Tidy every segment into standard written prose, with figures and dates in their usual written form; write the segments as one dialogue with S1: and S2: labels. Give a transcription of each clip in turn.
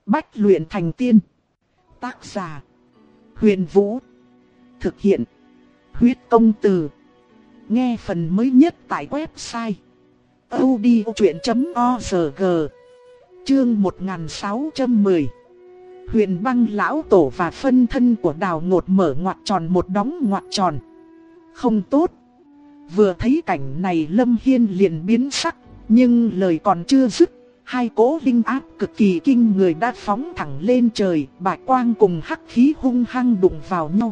S1: Bách luyện thành tiên. Tác giả: Huyền Vũ. Thực hiện: Huyết Công Từ. Nghe phần mới nhất tại website audiochuyện.org. Chương 1610. Huyền Băng lão tổ và phân thân của Đào Ngột mở ngoặc tròn một đóng ngoặc tròn. Không tốt. Vừa thấy cảnh này Lâm Hiên liền biến sắc, nhưng lời còn chưa dứt, hai cỗ linh áp cực kỳ kinh người đã phóng thẳng lên trời, bạch quang cùng hắc khí hung hăng đụng vào nhau.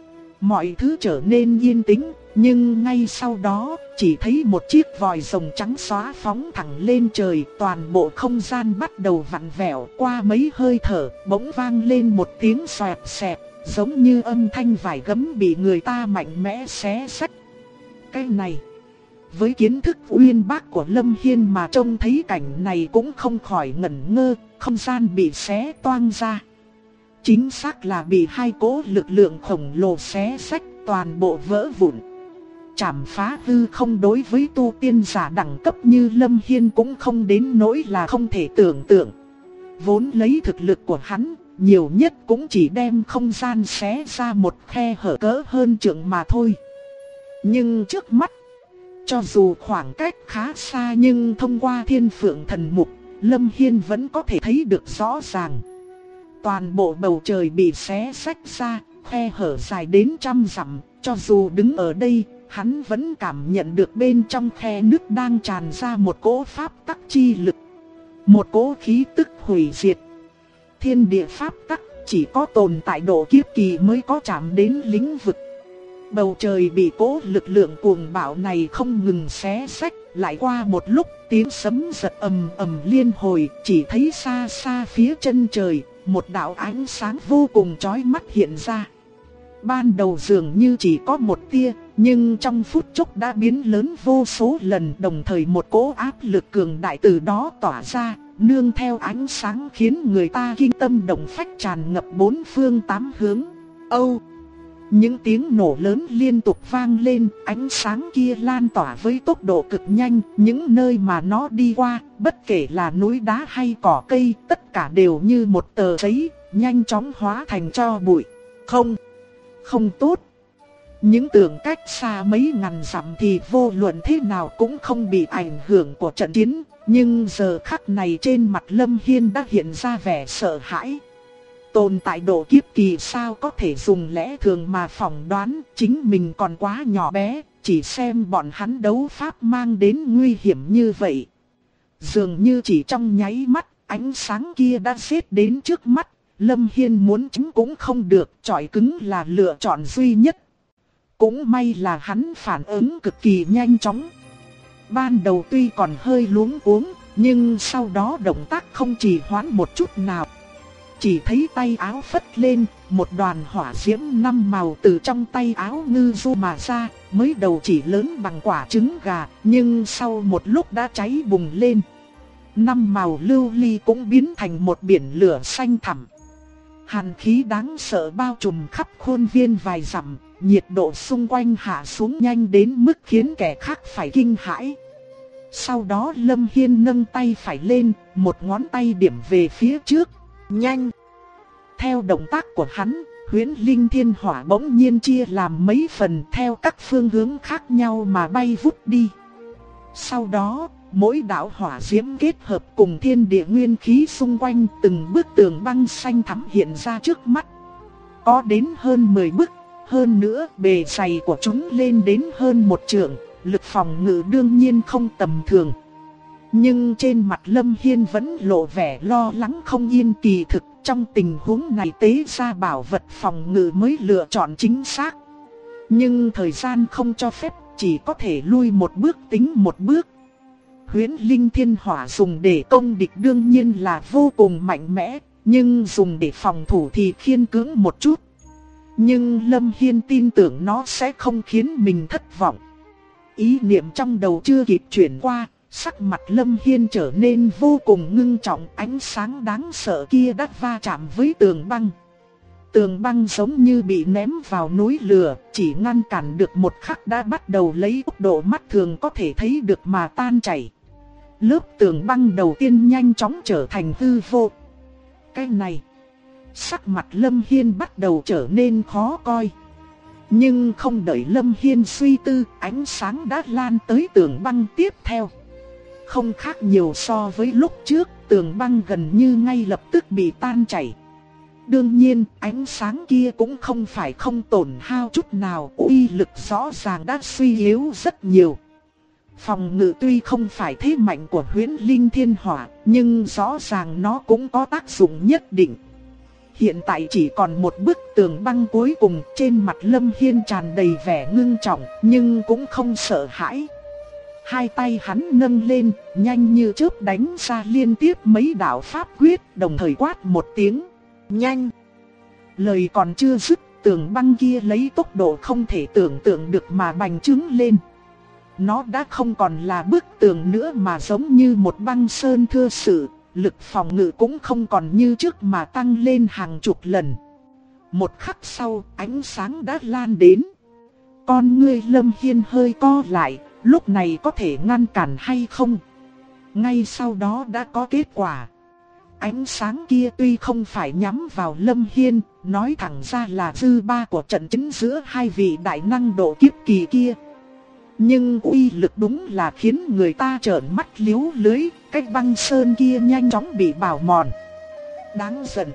S1: Mọi thứ trở nên yên tĩnh, nhưng ngay sau đó, chỉ thấy một chiếc vòi rồng trắng xóa phóng thẳng lên trời, toàn bộ không gian bắt đầu vặn vẹo. Qua mấy hơi thở, bỗng vang lên một tiếng xoẹt xẹt, giống như âm thanh vải gấm bị người ta mạnh mẽ xé xách. Cái này, với kiến thức uyên bác của Lâm Hiên mà trông thấy cảnh này cũng không khỏi ngẩn ngơ, không gian bị xé toang ra. Chính xác là bị hai cỗ lực lượng khổng lồ xé xách, toàn bộ vỡ vụn. Chảm phá hư không đối với tu tiên giả đẳng cấp như Lâm Hiên cũng không đến nỗi là không thể tưởng tượng. Vốn lấy thực lực của hắn, nhiều nhất cũng chỉ đem không gian xé ra một khe hở cỡ hơn trượng mà thôi. Nhưng trước mắt, cho dù khoảng cách khá xa nhưng thông qua thiên phượng thần mục, Lâm Hiên vẫn có thể thấy được rõ ràng. Toàn bộ bầu trời bị xé xách ra, khe hở dài đến trăm dặm, cho dù đứng ở đây, hắn vẫn cảm nhận được bên trong khe nước đang tràn ra một cỗ pháp tắc chi lực. Một cỗ khí tức hủy diệt. Thiên địa pháp tắc chỉ có tồn tại độ kiếp kỳ mới có chạm đến lĩnh vực. Bầu trời bị cỗ lực lượng cuồng bạo này không ngừng xé xách, lại qua một lúc tiếng sấm giật ầm ầm liên hồi, chỉ thấy xa xa phía chân trời, một đạo ánh sáng vô cùng chói mắt hiện ra. Ban đầu dường như chỉ có một tia, nhưng trong phút chốc đã biến lớn vô số lần, đồng thời một cỗ áp lực cường đại từ đó tỏa ra, nương theo ánh sáng khiến người ta kinh tâm động phách tràn ngập bốn phương tám hướng. Âu! Những tiếng nổ lớn liên tục vang lên, ánh sáng kia lan tỏa với tốc độ cực nhanh, những nơi mà nó đi qua, bất kể là núi đá hay cỏ cây, tất cả đều như một tờ giấy, nhanh chóng hóa thành tro bụi. Không tốt. Những tưởng cách xa mấy ngàn dặm thì vô luận thế nào cũng không bị ảnh hưởng của trận chiến, nhưng giờ khắc này trên mặt Lâm Hiên đã hiện ra vẻ sợ hãi. Tồn tại độ kiếp kỳ sao có thể dùng lẽ thường mà phỏng đoán, chính mình còn quá nhỏ bé, chỉ xem bọn hắn đấu pháp mang đến nguy hiểm như vậy. Dường như chỉ trong nháy mắt, ánh sáng kia đã xếp đến trước mắt, Lâm Hiên muốn tránh cũng không được, chọi cứng là lựa chọn duy nhất. Cũng may là hắn phản ứng cực kỳ nhanh chóng. Ban đầu tuy còn hơi luống cuống, nhưng sau đó động tác không trì hoãn một chút nào. Chỉ thấy tay áo phất lên, một đoàn hỏa diễm năm màu từ trong tay áo ngư du mà ra, mới đầu chỉ lớn bằng quả trứng gà, nhưng sau một lúc đã cháy bùng lên. Năm màu lưu ly cũng biến thành một biển lửa xanh thẳm. Hàn khí đáng sợ bao trùm khắp khuôn viên vài dặm, nhiệt độ xung quanh hạ xuống nhanh đến mức khiến kẻ khác phải kinh hãi. Sau đó Lâm Hiên nâng tay phải lên, một ngón tay điểm về phía trước. Nhanh! Theo động tác của hắn, huyễn linh thiên hỏa bỗng nhiên chia làm mấy phần theo các phương hướng khác nhau mà bay vút đi. Sau đó, mỗi đạo hỏa diễm kết hợp cùng thiên địa nguyên khí xung quanh, từng bức tường băng xanh thắm hiện ra trước mắt. Có đến hơn 10 bức, hơn nữa bề dày của chúng lên đến hơn 1 trượng, lực phòng ngự đương nhiên không tầm thường. Nhưng trên mặt Lâm Hiên vẫn lộ vẻ lo lắng không yên, kỳ thực trong tình huống này tế ra bảo vật phòng ngự mới lựa chọn chính xác. Nhưng thời gian không cho phép, chỉ có thể lui một bước tính một bước. Huyễn linh thiên hỏa dùng để công địch đương nhiên là vô cùng mạnh mẽ, nhưng dùng để phòng thủ thì khiên cưỡng một chút. Nhưng Lâm Hiên tin tưởng nó sẽ không khiến mình thất vọng. Ý niệm trong đầu chưa kịp chuyển qua, sắc mặt Lâm Hiên trở nên vô cùng ngưng trọng, ánh sáng đáng sợ kia đã va chạm với tường băng. Tường băng giống như bị ném vào núi lửa, chỉ ngăn cản được một khắc đã bắt đầu lấy tốc độ mắt thường có thể thấy được mà tan chảy. Lớp tường băng đầu tiên nhanh chóng trở thành hư vô. Cái này, sắc mặt Lâm Hiên bắt đầu trở nên khó coi. Nhưng không đợi Lâm Hiên suy tư, ánh sáng đã lan tới tường băng tiếp theo. Không khác nhiều so với lúc trước, tường băng gần như ngay lập tức bị tan chảy. Đương nhiên, ánh sáng kia cũng không phải không tổn hao chút nào, uy lực rõ ràng đã suy yếu rất nhiều. Phòng ngự tuy không phải thế mạnh của Huyễn Linh Thiên Hỏa, nhưng rõ ràng nó cũng có tác dụng nhất định. Hiện tại chỉ còn một bức tường băng cuối cùng, trên mặt Lâm Hiên tràn đầy vẻ ngưng trọng, nhưng cũng không sợ hãi. Hai tay hắn nâng lên, nhanh như chớp đánh ra liên tiếp mấy đạo pháp quyết, đồng thời quát một tiếng, nhanh. Lời còn chưa dứt, tường băng kia lấy tốc độ không thể tưởng tượng được mà bành trướng lên. Nó đã không còn là bức tường nữa mà giống như một băng sơn thưa sự, lực phòng ngự cũng không còn như trước mà tăng lên hàng chục lần. Một khắc sau, ánh sáng đã lan đến. Con ngươi Lâm Hiên hơi co lại, lúc này có thể ngăn cản hay không? Ngay sau đó đã có kết quả. Ánh sáng kia tuy không phải nhắm vào Lâm Hiên, nói thẳng ra là dư ba của trận chiến giữa hai vị đại năng độ kiếp kỳ kia. Nhưng uy lực đúng là khiến người ta trợn mắt liếu lưới, cái băng sơn kia nhanh chóng bị bào mòn. Đáng giận.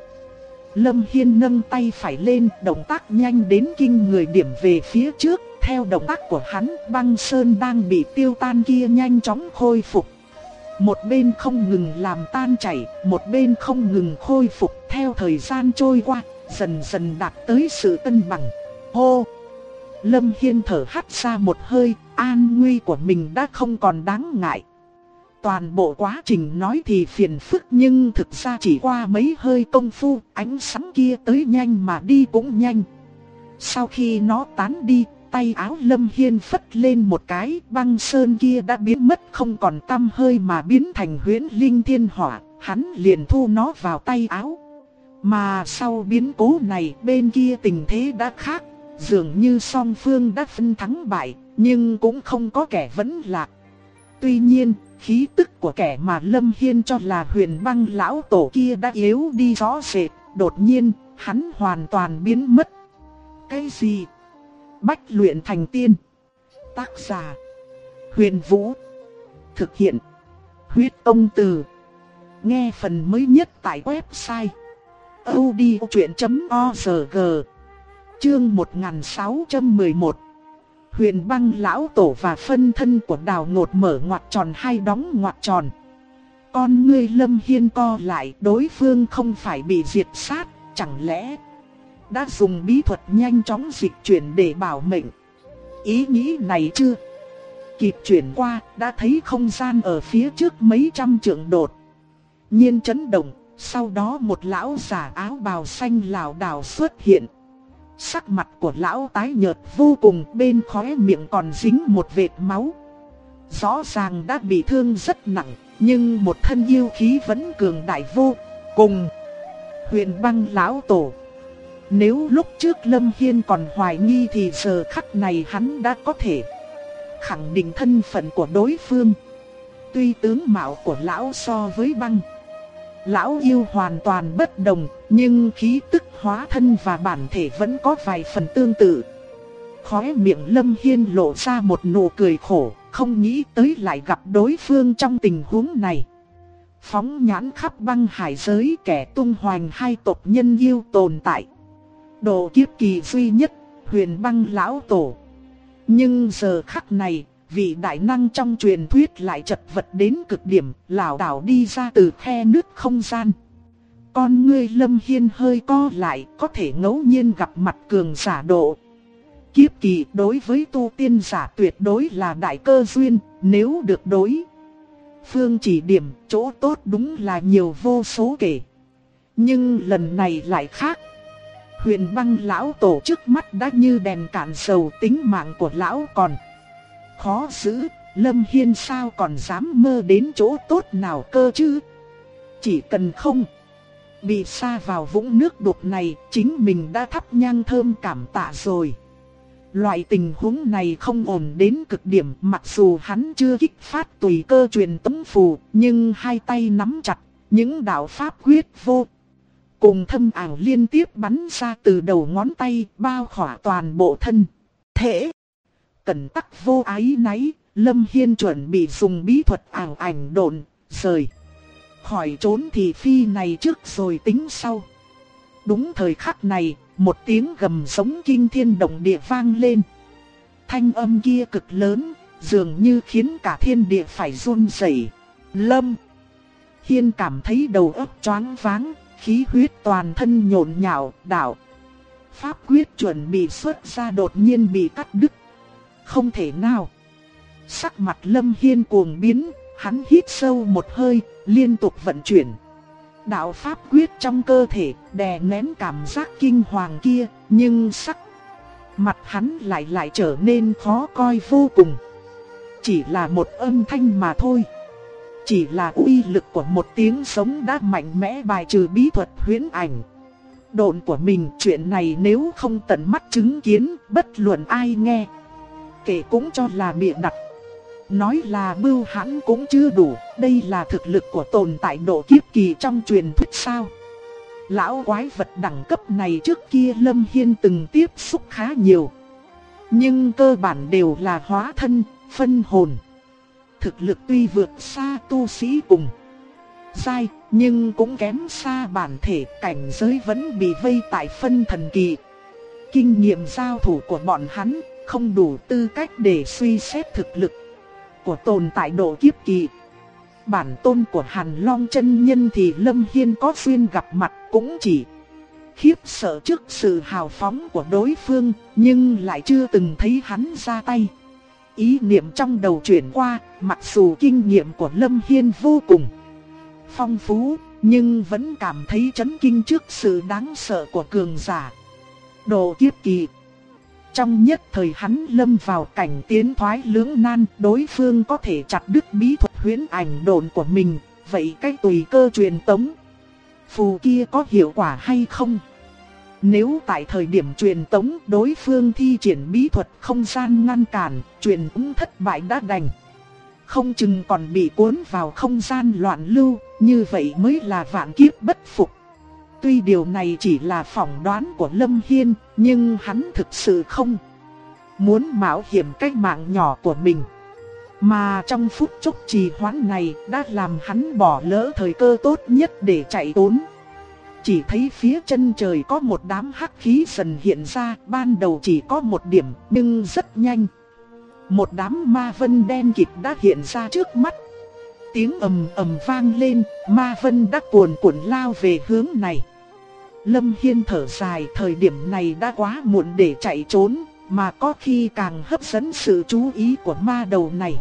S1: Lâm Hiên nâng tay phải lên, động tác nhanh đến kinh người điểm về phía trước. Theo động tác của hắn, băng sơn đang bị tiêu tan kia nhanh chóng khôi phục. Một bên không ngừng làm tan chảy, một bên không ngừng khôi phục. Theo thời gian trôi qua, dần dần đạt tới sự cân bằng. Hô! Lâm Hiên thở hắt ra một hơi, an nguy của mình đã không còn đáng ngại. Toàn bộ quá trình nói thì phiền phức, nhưng thực ra chỉ qua mấy hơi công phu, ánh sáng kia tới nhanh mà đi cũng nhanh. Sau khi nó tán đi, tay áo Lâm Hiên phất lên một cái, băng sơn kia đã biến mất không còn tăm hơi mà biến thành Huyễn Linh Thiên Hỏa, hắn liền thu nó vào tay áo. Mà sau biến cố này, bên kia tình thế đã khác, dường như song phương đã phân thắng bại, nhưng cũng không có kẻ vẫn lạc. Tuy nhiên, khí tức của kẻ mà Lâm Hiên cho là Huyền Băng lão tổ kia đã yếu đi rõ rệt, đột nhiên, hắn hoàn toàn biến mất. Cái gì? Bách luyện thành tiên. Tác giả: Huyền Vũ. Thực hiện: Huyết Tông Từ. Nghe phần mới nhất tại website audiochuyện.org. Chương 1611. Huyền Băng lão tổ và phân thân của Đào Ngột mở ngoặc tròn hay đóng ngoặc tròn. Con ngươi Lâm Hiên co lại, đối phương không phải bị diệt sát, chẳng lẽ đã dùng bí thuật nhanh chóng dịch chuyển để bảo mệnh? Ý nghĩ này chưa kịp chuyển qua, đã thấy không gian ở phía trước mấy trăm trượng đột nhiên chấn động, sau đó một lão già áo bào xanh lảo đảo xuất hiện. Sắc mặt của lão tái nhợt vô cùng, bên khóe miệng còn dính một vệt máu. Rõ ràng đã bị thương rất nặng, nhưng một thân yêu khí vẫn cường đại vô cùng. Huyền Băng lão tổ. Nếu lúc trước Lâm Hiên còn hoài nghi thì giờ khắc này hắn đã có thể khẳng định thân phận của đối phương. Tuy tướng mạo của lão so với Băng lão yêu hoàn toàn bất đồng, nhưng khí tức hóa thân và bản thể vẫn có vài phần tương tự. Khóe miệng Lâm Hiên lộ ra một nụ cười khổ, không nghĩ tới lại gặp đối phương trong tình huống này. Phóng nhãn khắp băng hải giới, kẻ tung hoành hai tộc nhân yêu tồn tại, độ kiếp kỳ duy nhất, Huyền Băng lão tổ. Nhưng giờ khắc này, vị đại năng trong truyền thuyết lại chật vật đến cực điểm, lảo đảo đi ra từ khe nứt không gian. Con ngươi Lâm Hiên hơi co lại, có thể ngẫu nhiên gặp mặt cường giả độ kiếp kỳ đối với tu tiên giả tuyệt đối là đại cơ duyên, nếu được đối phương chỉ điểm, chỗ tốt đúng là nhiều vô số kể. Nhưng lần này lại khác. Huyền Băng lão tổ trước mắt đã như đèn cạn dầu, tính mạng của lão còn khó giữ, Lâm Hiên sao còn dám mơ đến chỗ tốt nào cơ chứ? Chỉ cần không bị sa vào vũng nước đục này, chính mình đã thắp nhang thơm cảm tạ rồi. Loại tình huống này không ổn đến cực điểm, mặc dù hắn chưa kích phát tùy cơ truyền tống phù, nhưng hai tay nắm chặt những đạo pháp quyết vô cùng thâm ảo liên tiếp bắn ra từ đầu ngón tay, bao khỏa toàn bộ thân thể. Cẩn tắc vô ái náy, Lâm Hiên chuẩn bị dùng bí thuật ảo ảnh độn, rời khỏi trốn thị phi này trước rồi tính sau. Đúng thời khắc này, một tiếng gầm giống kinh thiên động địa vang lên. Thanh âm kia cực lớn, dường như khiến cả thiên địa phải run rẩy. Lâm Hiên cảm thấy đầu óc choáng váng, khí huyết toàn thân nhộn nhạo, đạo pháp quyết chuẩn bị xuất ra đột nhiên bị cắt đứt. Không thể nào. Sắc mặt Lâm Hiên cuồng biến, hắn hít sâu một hơi, liên tục vận chuyển đạo pháp quyết trong cơ thể, đè nén cảm giác kinh hoàng kia, nhưng sắc mặt hắn lại trở nên khó coi vô cùng. Chỉ là một âm thanh mà thôi. Chỉ là uy lực của một tiếng sống đã mạnh mẽ bài trừ bí thuật huyễn ảnh độn của mình. Chuyện này nếu không tận mắt chứng kiến, bất luận ai nghe kể cũng cho là bịa đặt. Nói là bưu hãn cũng chưa đủ, đây là thực lực của tồn tại độ kiếp kỳ trong truyền thuyết sao? Lão quái vật đẳng cấp này trước kia Lâm Hiên từng tiếp xúc khá nhiều, nhưng cơ bản đều là hóa thân, phân hồn. Thực lực tuy vượt xa tu sĩ cùng giai, nhưng cũng kém xa bản thể, cảnh giới vẫn bị vây tại phân thần kỳ. Kinh nghiệm giao thủ của bọn hắn không đủ tư cách để suy xét thực lực của tồn tại độ kiếp kỳ. Bản tôn của Hàn Long chân nhân thì Lâm Hiên có duyên gặp mặt cũng chỉ khiếp sợ trước sự hào phóng của đối phương, nhưng lại chưa từng thấy hắn ra tay. Ý niệm trong đầu chuyển qua, mặc dù kinh nghiệm của Lâm Hiên vô cùng phong phú, nhưng vẫn cảm thấy chấn kinh trước sự đáng sợ của cường giả độ kiếp kỳ. Trong nhất thời hắn lâm vào cảnh tiến thoái lưỡng nan, đối phương có thể chặt đứt bí thuật huyễn ảnh độn của mình, vậy cái tùy cơ truyền tống phù kia có hiệu quả hay không? Nếu tại thời điểm truyền tống đối phương thi triển bí thuật không gian ngăn cản, truyền tống thất bại đã đành, không chừng còn bị cuốn vào không gian loạn lưu, như vậy mới là vạn kiếp bất phục. Tuy điều này chỉ là phỏng đoán của Lâm Hiên, nhưng hắn thực sự không muốn mạo hiểm cái mạng nhỏ của mình. Mà trong phút chốc trì hoãn này đã làm hắn bỏ lỡ thời cơ tốt nhất để chạy trốn. Chỉ thấy phía chân trời có một đám hắc khí dần hiện ra, ban đầu chỉ có một điểm, nhưng rất nhanh một đám ma vân đen kịt đã hiện ra trước mắt. Tiếng ầm ầm vang lên, ma vân đã cuồn cuộn lao về hướng này. Lâm Hiên thở dài, thời điểm này đã quá muộn để chạy trốn, mà có khi càng hấp dẫn sự chú ý của ma đầu này.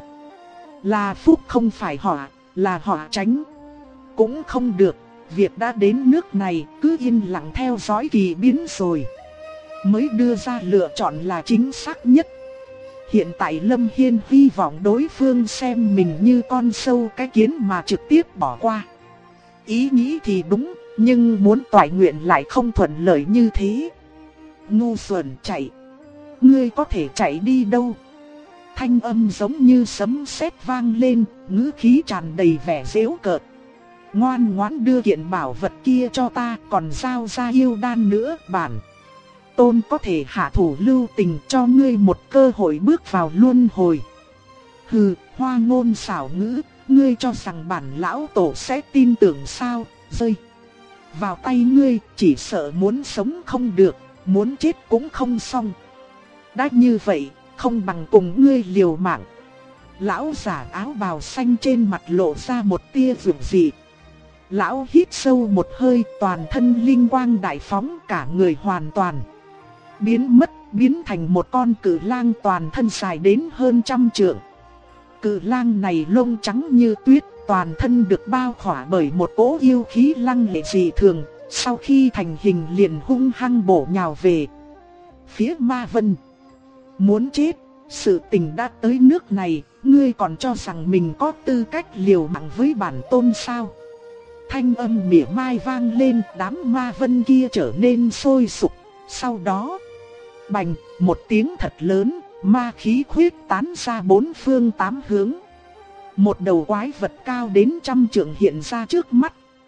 S1: Là phúc không phải họa, là họa tránh cũng không được. Việc đã đến nước này, cứ yên lặng theo dõi kỳ biến rồi mới đưa ra lựa chọn là chính xác nhất. Hiện tại Lâm Hiên hy vọng đối phương xem mình như con sâu cái kiến mà trực tiếp bỏ qua. Ý nghĩ thì đúng, nhưng muốn toại nguyện lại không thuận lợi như thế. Ngu xuẩn chạy, ngươi có thể chạy đi đâu? Thanh âm giống như sấm sét vang lên, ngữ khí tràn đầy vẻ giễu cợt. Ngoan ngoãn đưa kiện bảo vật kia cho ta, còn giao ra yêu đan nữa. Bản tôn có thể hạ thủ lưu tình cho ngươi một cơ hội bước vào luân hồi. Hừ, hoa ngôn xảo ngữ, ngươi cho rằng bản lão tổ sẽ tin tưởng sao? Rơi vào tay ngươi, chỉ sợ muốn sống không được, muốn chết cũng không xong. Đã như vậy, không bằng cùng ngươi liều mạng. Lão giả áo bào xanh trên mặt lộ ra một tia dịu dị. Lão hít sâu một hơi, toàn thân linh quang đại phóng, cả người hoàn toàn biến mất, biến thành một con cự lang toàn thân dài đến hơn 100 trượng. Cự lang này lông trắng như tuyết, toàn thân được bao khỏa bởi một cỗ yêu khí lăng lệ dị thường, sau khi thành hình liền hung hăng bổ nhào về phía Ma Vân. Muốn chết, sự tình đã tới nước này, ngươi còn cho rằng mình có tư cách liều mạng với bản tôn sao? Thanh âm mỉa mai vang lên, đám ma vân kia trở nên sôi sục. Sau đó, bành, một tiếng thật lớn, ma khí khuyết tán ra bốn phương tám hướng. Một đầu quái vật cao đến 100 trượng hiện ra trước mắt.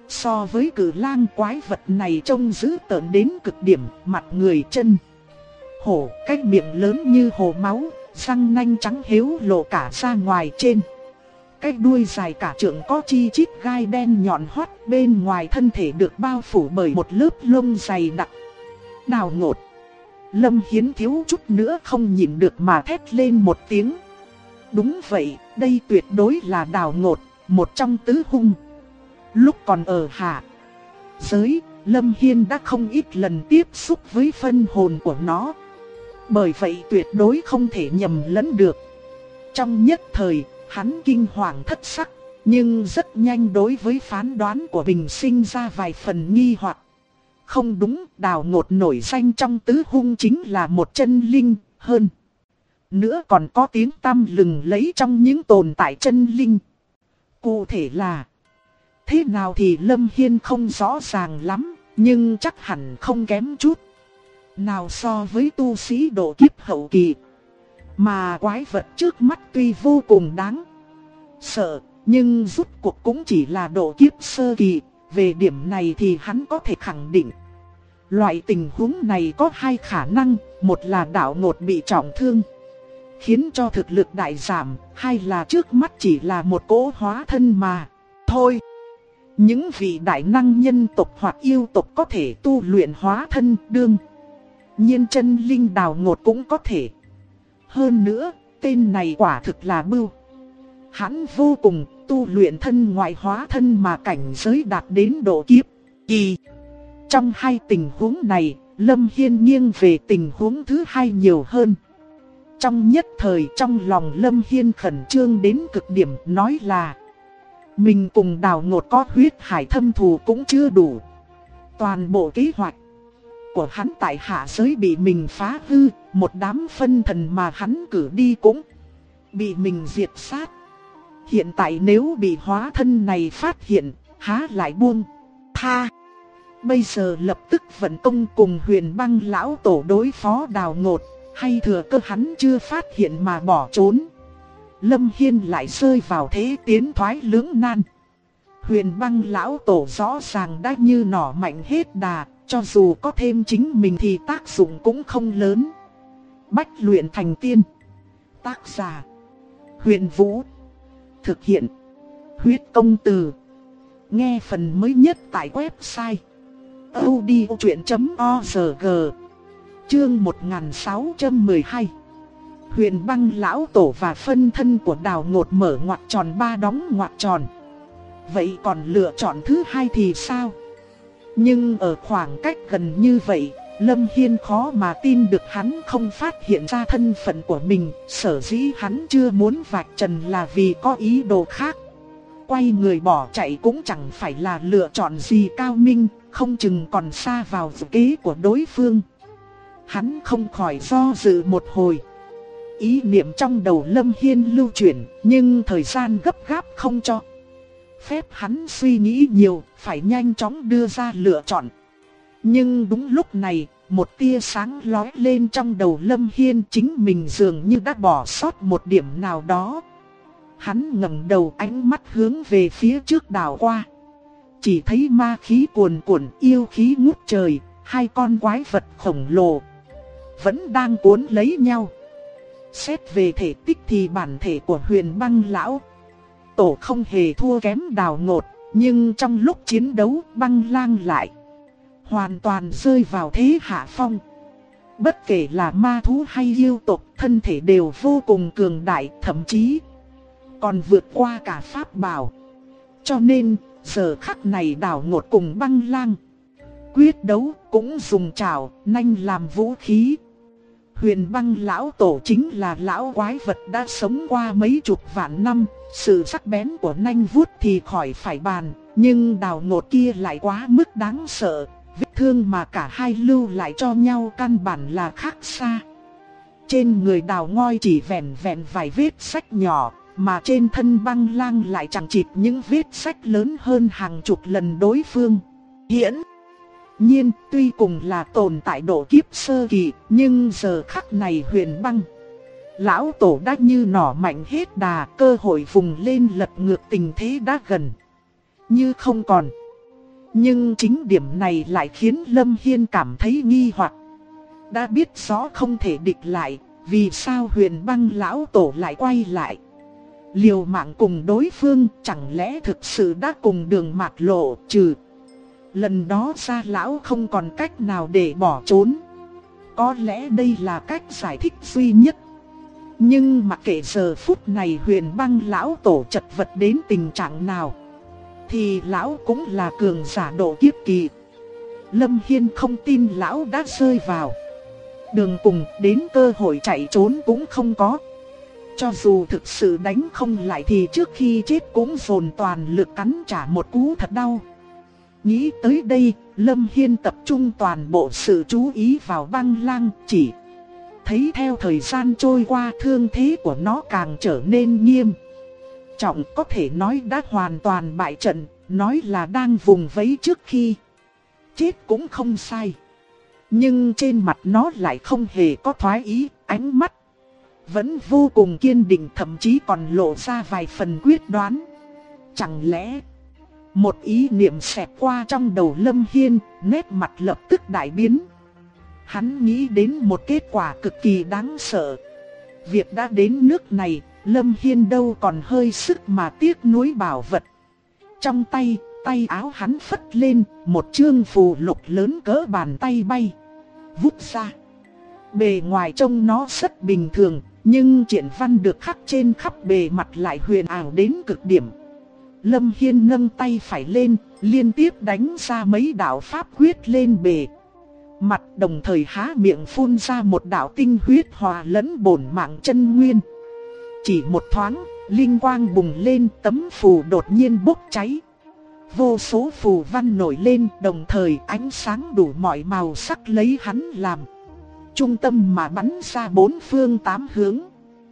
S1: So với cử lang quái vật này trông dữ tợn đến cực điểm, mặt người chân hổ, cái miệng lớn như hồ máu, răng nanh trắng hiếu lộ cả ra ngoài trên. Cái đuôi dài cả trượng có chi chít gai đen nhọn hoắt, bên ngoài thân thể được bao phủ bởi một lớp lông dày đặc. Đào Ngột. Lâm Hiến thiếu chút nữa không nhịn được mà thét lên một tiếng. Đúng vậy, đây tuyệt đối là Đào Ngột, một trong tứ hung. Lúc còn ở hạ giới, Lâm Hiên đã không ít lần tiếp xúc với phân hồn của nó. Bởi vậy tuyệt đối không thể nhầm lẫn được. Trong nhất thời, hắn kinh hoàng thất sắc, nhưng rất nhanh đối với phán đoán của mình sinh ra vài phần nghi hoặc. Không đúng, Đào Ngột nổi danh trong tứ hung chính là một chân linh, hơn nữa còn có tiếng tăm lừng lẫy trong những tồn tại chân linh. Cụ thể là thế nào thì Lâm Hiên không rõ ràng lắm, nhưng chắc hẳn không kém chút nào so với tu sĩ độ kiếp hậu kỳ. Mà quái vật trước mắt tuy vô cùng đáng sợ, nhưng rút cuộc cũng chỉ là độ kiếp sơ kỳ. Về điểm này thì hắn có thể khẳng định. Loại tình huống này có hai khả năng, một là Đào Ngột bị trọng thương, khiến cho thực lực đại giảm, hai là trước mắt chỉ là một cỗ hóa thân mà thôi. Những vị đại năng nhân tộc hoặc yêu tộc có thể tu luyện hóa thân, đương nhiên chân linh Đào Ngột cũng có thể. Hơn nữa, tên này quả thực là bưu. Hắn vô cùng tu luyện thân ngoại hóa thân mà cảnh giới đạt đến độ kiếp kỳ. Trong hai tình huống này, Lâm Hiên nghiêng về tình huống thứ hai nhiều hơn. Trong nhất thời trong lòng Lâm Hiên khẩn trương đến cực điểm, nói là mình cùng Đào Ngột có huyết hải thâm thù cũng chưa đủ. Toàn bộ kế hoạch của hắn tại hạ giới bị mình phá hư, một đám phân thần mà hắn cử đi cũng bị mình diệt sát. Hiện tại nếu bị hóa thân này phát hiện, há lại buông tha. Bây giờ lập tức vận công cùng Huyền Băng lão tổ đối phó Đào Ngột, hay thừa cơ hắn chưa phát hiện mà bỏ trốn. Lâm Hiên lại rơi vào thế tiến thoái lưỡng nan. Huyền Băng lão tổ rõ ràng đã như nỏ mạnh hết đà, cho dù có thêm chính mình thì tác dụng cũng không lớn. Bách luyện thành tiên. Tác giả Huyền Vũ. Thực hiện Huyết Công Từ. Nghe phần mới nhất tại website audiochuyện.org. Chương 1612. Huyền Băng lão tổ và phân thân của Đào Ngột mở ngoặc tròn ba đóng ngoặc tròn. Vậy còn lựa chọn thứ hai thì sao? Nhưng ở khoảng cách gần như vậy, Lâm Hiên khó mà tin được hắn không phát hiện ra thân phận của mình. Sở dĩ hắn chưa muốn vạch trần là vì có ý đồ khác. Quay người bỏ chạy cũng chẳng phải là lựa chọn gì cao minh, không chừng còn xa vào dự kế của đối phương. Hắn không khỏi do dự một hồi. Ý niệm trong đầu Lâm Hiên lưu chuyển, nhưng thời gian gấp gáp không cho phép hắn suy nghĩ nhiều, phải nhanh chóng đưa ra lựa chọn. Nhưng đúng lúc này, một tia sáng lóe lên trong đầu Lâm Hiên, chính mình dường như đã bỏ sót một điểm nào đó. Hắn ngẩng đầu, ánh mắt hướng về phía trước đảo qua. Chỉ thấy ma khí cuồn cuộn, yêu khí ngút trời, hai con quái vật khổng lồ vẫn đang cuốn lấy nhau. Xét về thể tích thì bản thể của Huyền Băng lão tổ không hề thua kém Đào Ngột, nhưng trong lúc chiến đấu Băng Lang lại hoàn toàn rơi vào thế hạ phong. Bất kể là ma thú hay yêu tộc, thân thể đều vô cùng cường đại, thậm chí còn vượt qua cả pháp bảo. Cho nên, giờ khắc này Đào Ngột cùng Băng Lang quyết đấu cũng dùng trảo, nanh làm vũ khí. Huyền Băng lão tổ chính là lão quái vật đã sống qua mấy chục vạn năm, sự sắc bén của nanh vuốt thì khỏi phải bàn, nhưng Đào Ngột kia lại quá mức đáng sợ, vết thương mà cả hai lưu lại cho nhau căn bản là khác xa. Trên người Đào Ngoi chỉ vẹn vẹn vài vết rách nhỏ, mà trên thân Băng Lang lại chẳng chịt những vết rách lớn hơn hàng chục lần đối phương. Hiển nhiên, tuy cùng là tồn tại độ kiếp sơ kỳ, nhưng giờ khắc này Huyền Băng lão tổ đã như nỏ mạnh hết đà, cơ hội vùng lên lật ngược tình thế đã gần như không còn. Nhưng chính điểm này lại khiến Lâm Hiên cảm thấy nghi hoặc. Đã biết rõ không thể địch lại, vì sao Huyền Băng lão tổ lại quay lại liều mạng cùng đối phương? Chẳng lẽ thực sự đã cùng đường mạt lộ? Trừ lần đó ra, lão không còn cách nào để bỏ trốn. Có lẽ đây là cách giải thích duy nhất. Nhưng mà kể giờ phút này Huyền Băng lão tổ chật vật đến tình trạng nào, thì lão cũng là cường giả độ kiếp kỳ. Lâm Hiên không tin lão đã rơi vào đường cùng, đến cơ hội chạy trốn cũng không có. Cho dù thực sự đánh không lại thì trước khi chết cũng dồn toàn lực cắn trả một cú thật đau. Nghĩ tới đây, Lâm Hiên tập trung toàn bộ sự chú ý vào Băng Lang. Chỉ thấy theo thời gian trôi qua, thương thế của nó càng trở nên nghiêm trọng, có thể nói đã hoàn toàn bại trận, nói là đang vùng vẫy trước khi chết cũng không sai. Nhưng trên mặt nó lại không hề có thoái ý, ánh mắt vẫn vô cùng kiên định, thậm chí còn lộ ra vài phần quyết đoán. Chẳng lẽ một ý niệm xẹt qua trong đầu Lâm Hiên, nét mặt lập tức đại biến. Hắn nghĩ đến một kết quả cực kỳ đáng sợ. Việc đã đến nước này, Lâm Hiên đâu còn hơi sức mà tiếc nuối bảo vật. Trong tay áo hắn phất lên, một chương phù lục lớn cỡ bàn tay bay vút ra. Bề ngoài trông nó rất bình thường, nhưng triện văn được khắc trên khắp bề mặt lại huyền ảo đến cực điểm. Lâm Hiên nâng tay phải lên, liên tiếp đánh ra mấy đạo pháp quyết lên bề mặt, đồng thời há miệng phun ra một đạo tinh huyết hòa lẫn bổn mạng chân nguyên. Chỉ một thoáng, linh quang bùng lên, tấm phù đột nhiên bốc cháy. Vô số phù văn nổi lên, đồng thời ánh sáng đủ mọi màu sắc lấy hắn làm trung tâm mà bắn ra bốn phương tám hướng.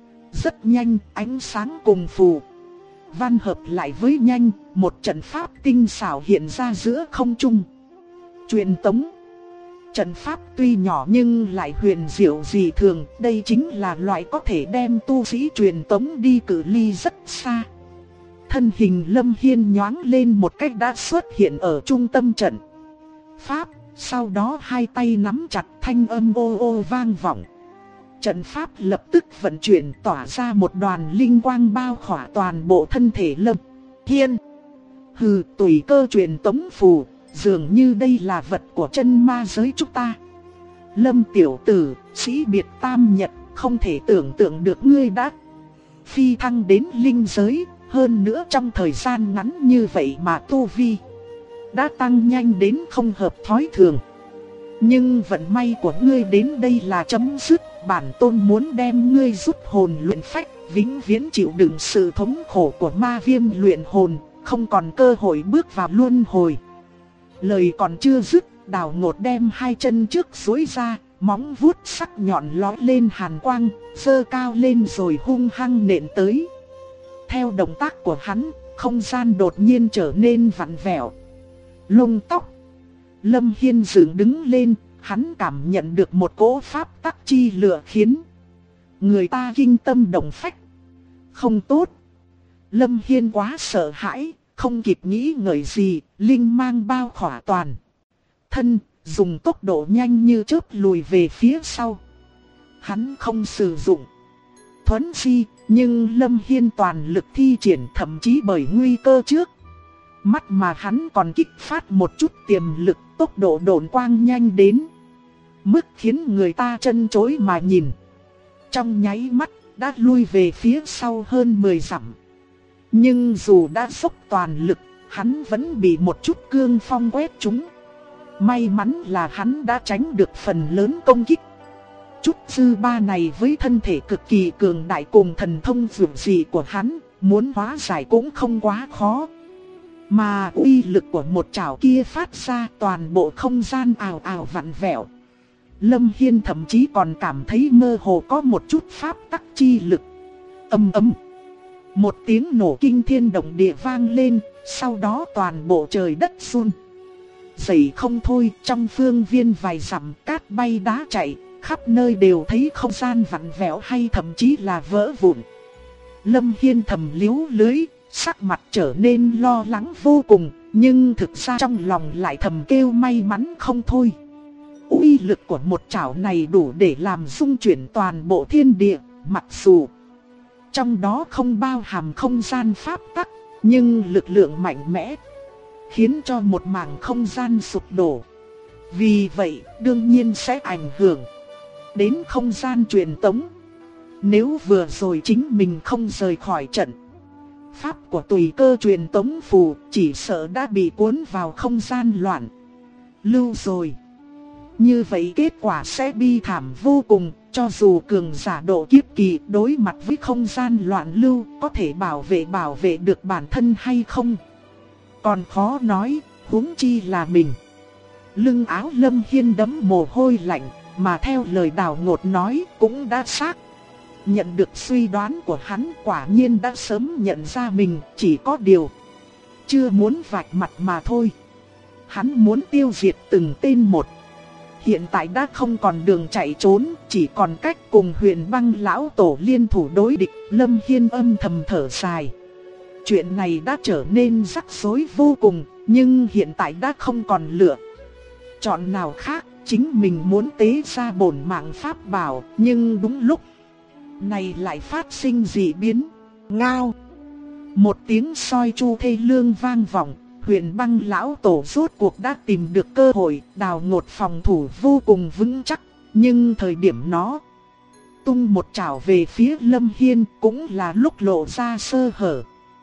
S1: Rất nhanh, ánh sáng cùng phù văn hợp lại với nhanh, một trận pháp tinh xảo hiện ra giữa không trung. Truyền tống. Trận pháp tuy nhỏ nhưng lại huyền diệu dị thường, đây chính là loại có thể đem tu sĩ truyền tống đi cự ly rất xa. Thân hình Lâm Hiên nhoáng lên một cách đã xuất hiện ở trung tâm trận pháp, sau đó hai tay nắm chặt, thanh âm ô ô vang vọng. Trận pháp lập tức vận chuyển, tỏa ra một đoàn linh quang bao khỏa toàn bộ thân thể Lâm Hiên. Hừ, tùy cơ truyền tống phù, dường như đây là vật của chân ma giới chúng ta. Lâm tiểu tử, sĩ biệt tam nhật, không thể tưởng tượng được ngươi đã phi thăng đến linh giới, hơn nữa trong thời gian ngắn như vậy mà tu vi đã tăng nhanh đến không hợp thói thường. Nhưng vận may của ngươi đến đây là chấm dứt, bản tôn muốn đem ngươi rút hồn luyện phách, vĩnh viễn chịu đựng sự thống khổ của ma viêm luyện hồn, không còn cơ hội bước vào luân hồi. Lời còn chưa dứt, Đào Ngột đem hai chân trước duỗi ra, móng vuốt sắc nhọn lói lên hàn quang, giơ cao lên rồi hung hăng nện tới. Theo động tác của hắn, không gian đột nhiên trở nên vặn vẹo. Lông tóc Lâm Hiên dựng đứng lên, hắn cảm nhận được một cỗ pháp tắc chi lựa khiến người ta kinh tâm động phách. Không tốt. Lâm Hiên quá sợ hãi, không kịp nghĩ ngợi gì, linh mang bao khỏa toàn thân, dùng tốc độ nhanh như chớp lùi về phía sau. Hắn không sử dụng thuấn di, nhưng Lâm Hiên toàn lực thi triển, thậm chí bởi nguy cơ trước mắt mà hắn còn kích phát một chút tiềm lực, tốc độ độn quang nhanh đến mức khiến người ta trân trối mà nhìn. Trong nháy mắt đã lui về phía sau hơn 10 dặm. Nhưng dù đã dốc toàn lực, hắn vẫn bị một chút cương phong quét trúng. May mắn là hắn đã tránh được phần lớn công kích. Chút dư ba này với thân thể cực kỳ cường đại cùng thần thông dường dị của hắn, muốn hóa giải cũng không quá khó. Mà uy lực của một chảo kia phát ra, toàn bộ không gian ào ào vặn vẹo. Lâm Hiên thậm chí còn cảm thấy mơ hồ có một chút pháp tắc chi lực. Âm ầm. Một tiếng nổ kinh thiên động địa vang lên, sau đó toàn bộ trời đất run rẩy không thôi. Trong phương viên vài dặm, cát bay đá chạy, khắp nơi đều thấy không gian vặn vẹo hay thậm chí là vỡ vụn. Lâm Hiên thầm liếu lưới, sắc mặt trở nên lo lắng vô cùng, Nhưng thực ra trong lòng lại thầm kêu may mắn không thôi. Uy lực của một chảo này đủ để làm rung chuyển toàn bộ thiên địa, mặc dù trong đó không bao hàm không gian pháp tắc, nhưng lực lượng mạnh mẽ khiến cho một mảng không gian sụp đổ. Vì vậy, đương nhiên sẽ ảnh hưởng đến không gian truyền tống. Nếu vừa rồi chính mình không rời khỏi trận pháp của tùy cơ truyền tống phù, chỉ sợ đã bị cuốn vào không gian loạn lưu rồi. Như vậy kết quả sẽ bi thảm vô cùng. Cho dù cường giả độ kiếp kỳ đối mặt với không gian loạn lưu có thể bảo vệ được bản thân hay không, còn khó nói, huống chi là mình. Lưng áo Lâm Hiên đẫm mồ hôi lạnh, mà theo lời Đào Ngột nói cũng đã xác nhận được suy đoán của hắn, quả nhiên đã sớm nhận ra mình, chỉ có điều chưa muốn vạch mặt mà thôi. Hắn muốn tiêu diệt từng tên một. Hiện tại đã không còn đường chạy trốn, chỉ còn cách cùng Huyền Băng lão tổ liên thủ đối địch. Lâm Hiên âm thầm thở dài. Chuyện này đã trở nên rắc rối vô cùng, nhưng hiện tại đã không còn lựa chọn nào khác. Chính mình muốn tế ra bổn mạng pháp bảo, nhưng đúng lúc này lại phát sinh dị biến. Ngao! Một tiếng soi chu thê lương vang vọng. Huyền Băng lão tổ rốt cuộc đã tìm được cơ hội. Đào Ngột phòng thủ vô cùng vững chắc, nhưng thời điểm nó tung một chảo về phía Lâm Hiên cũng là lúc lộ ra sơ hở.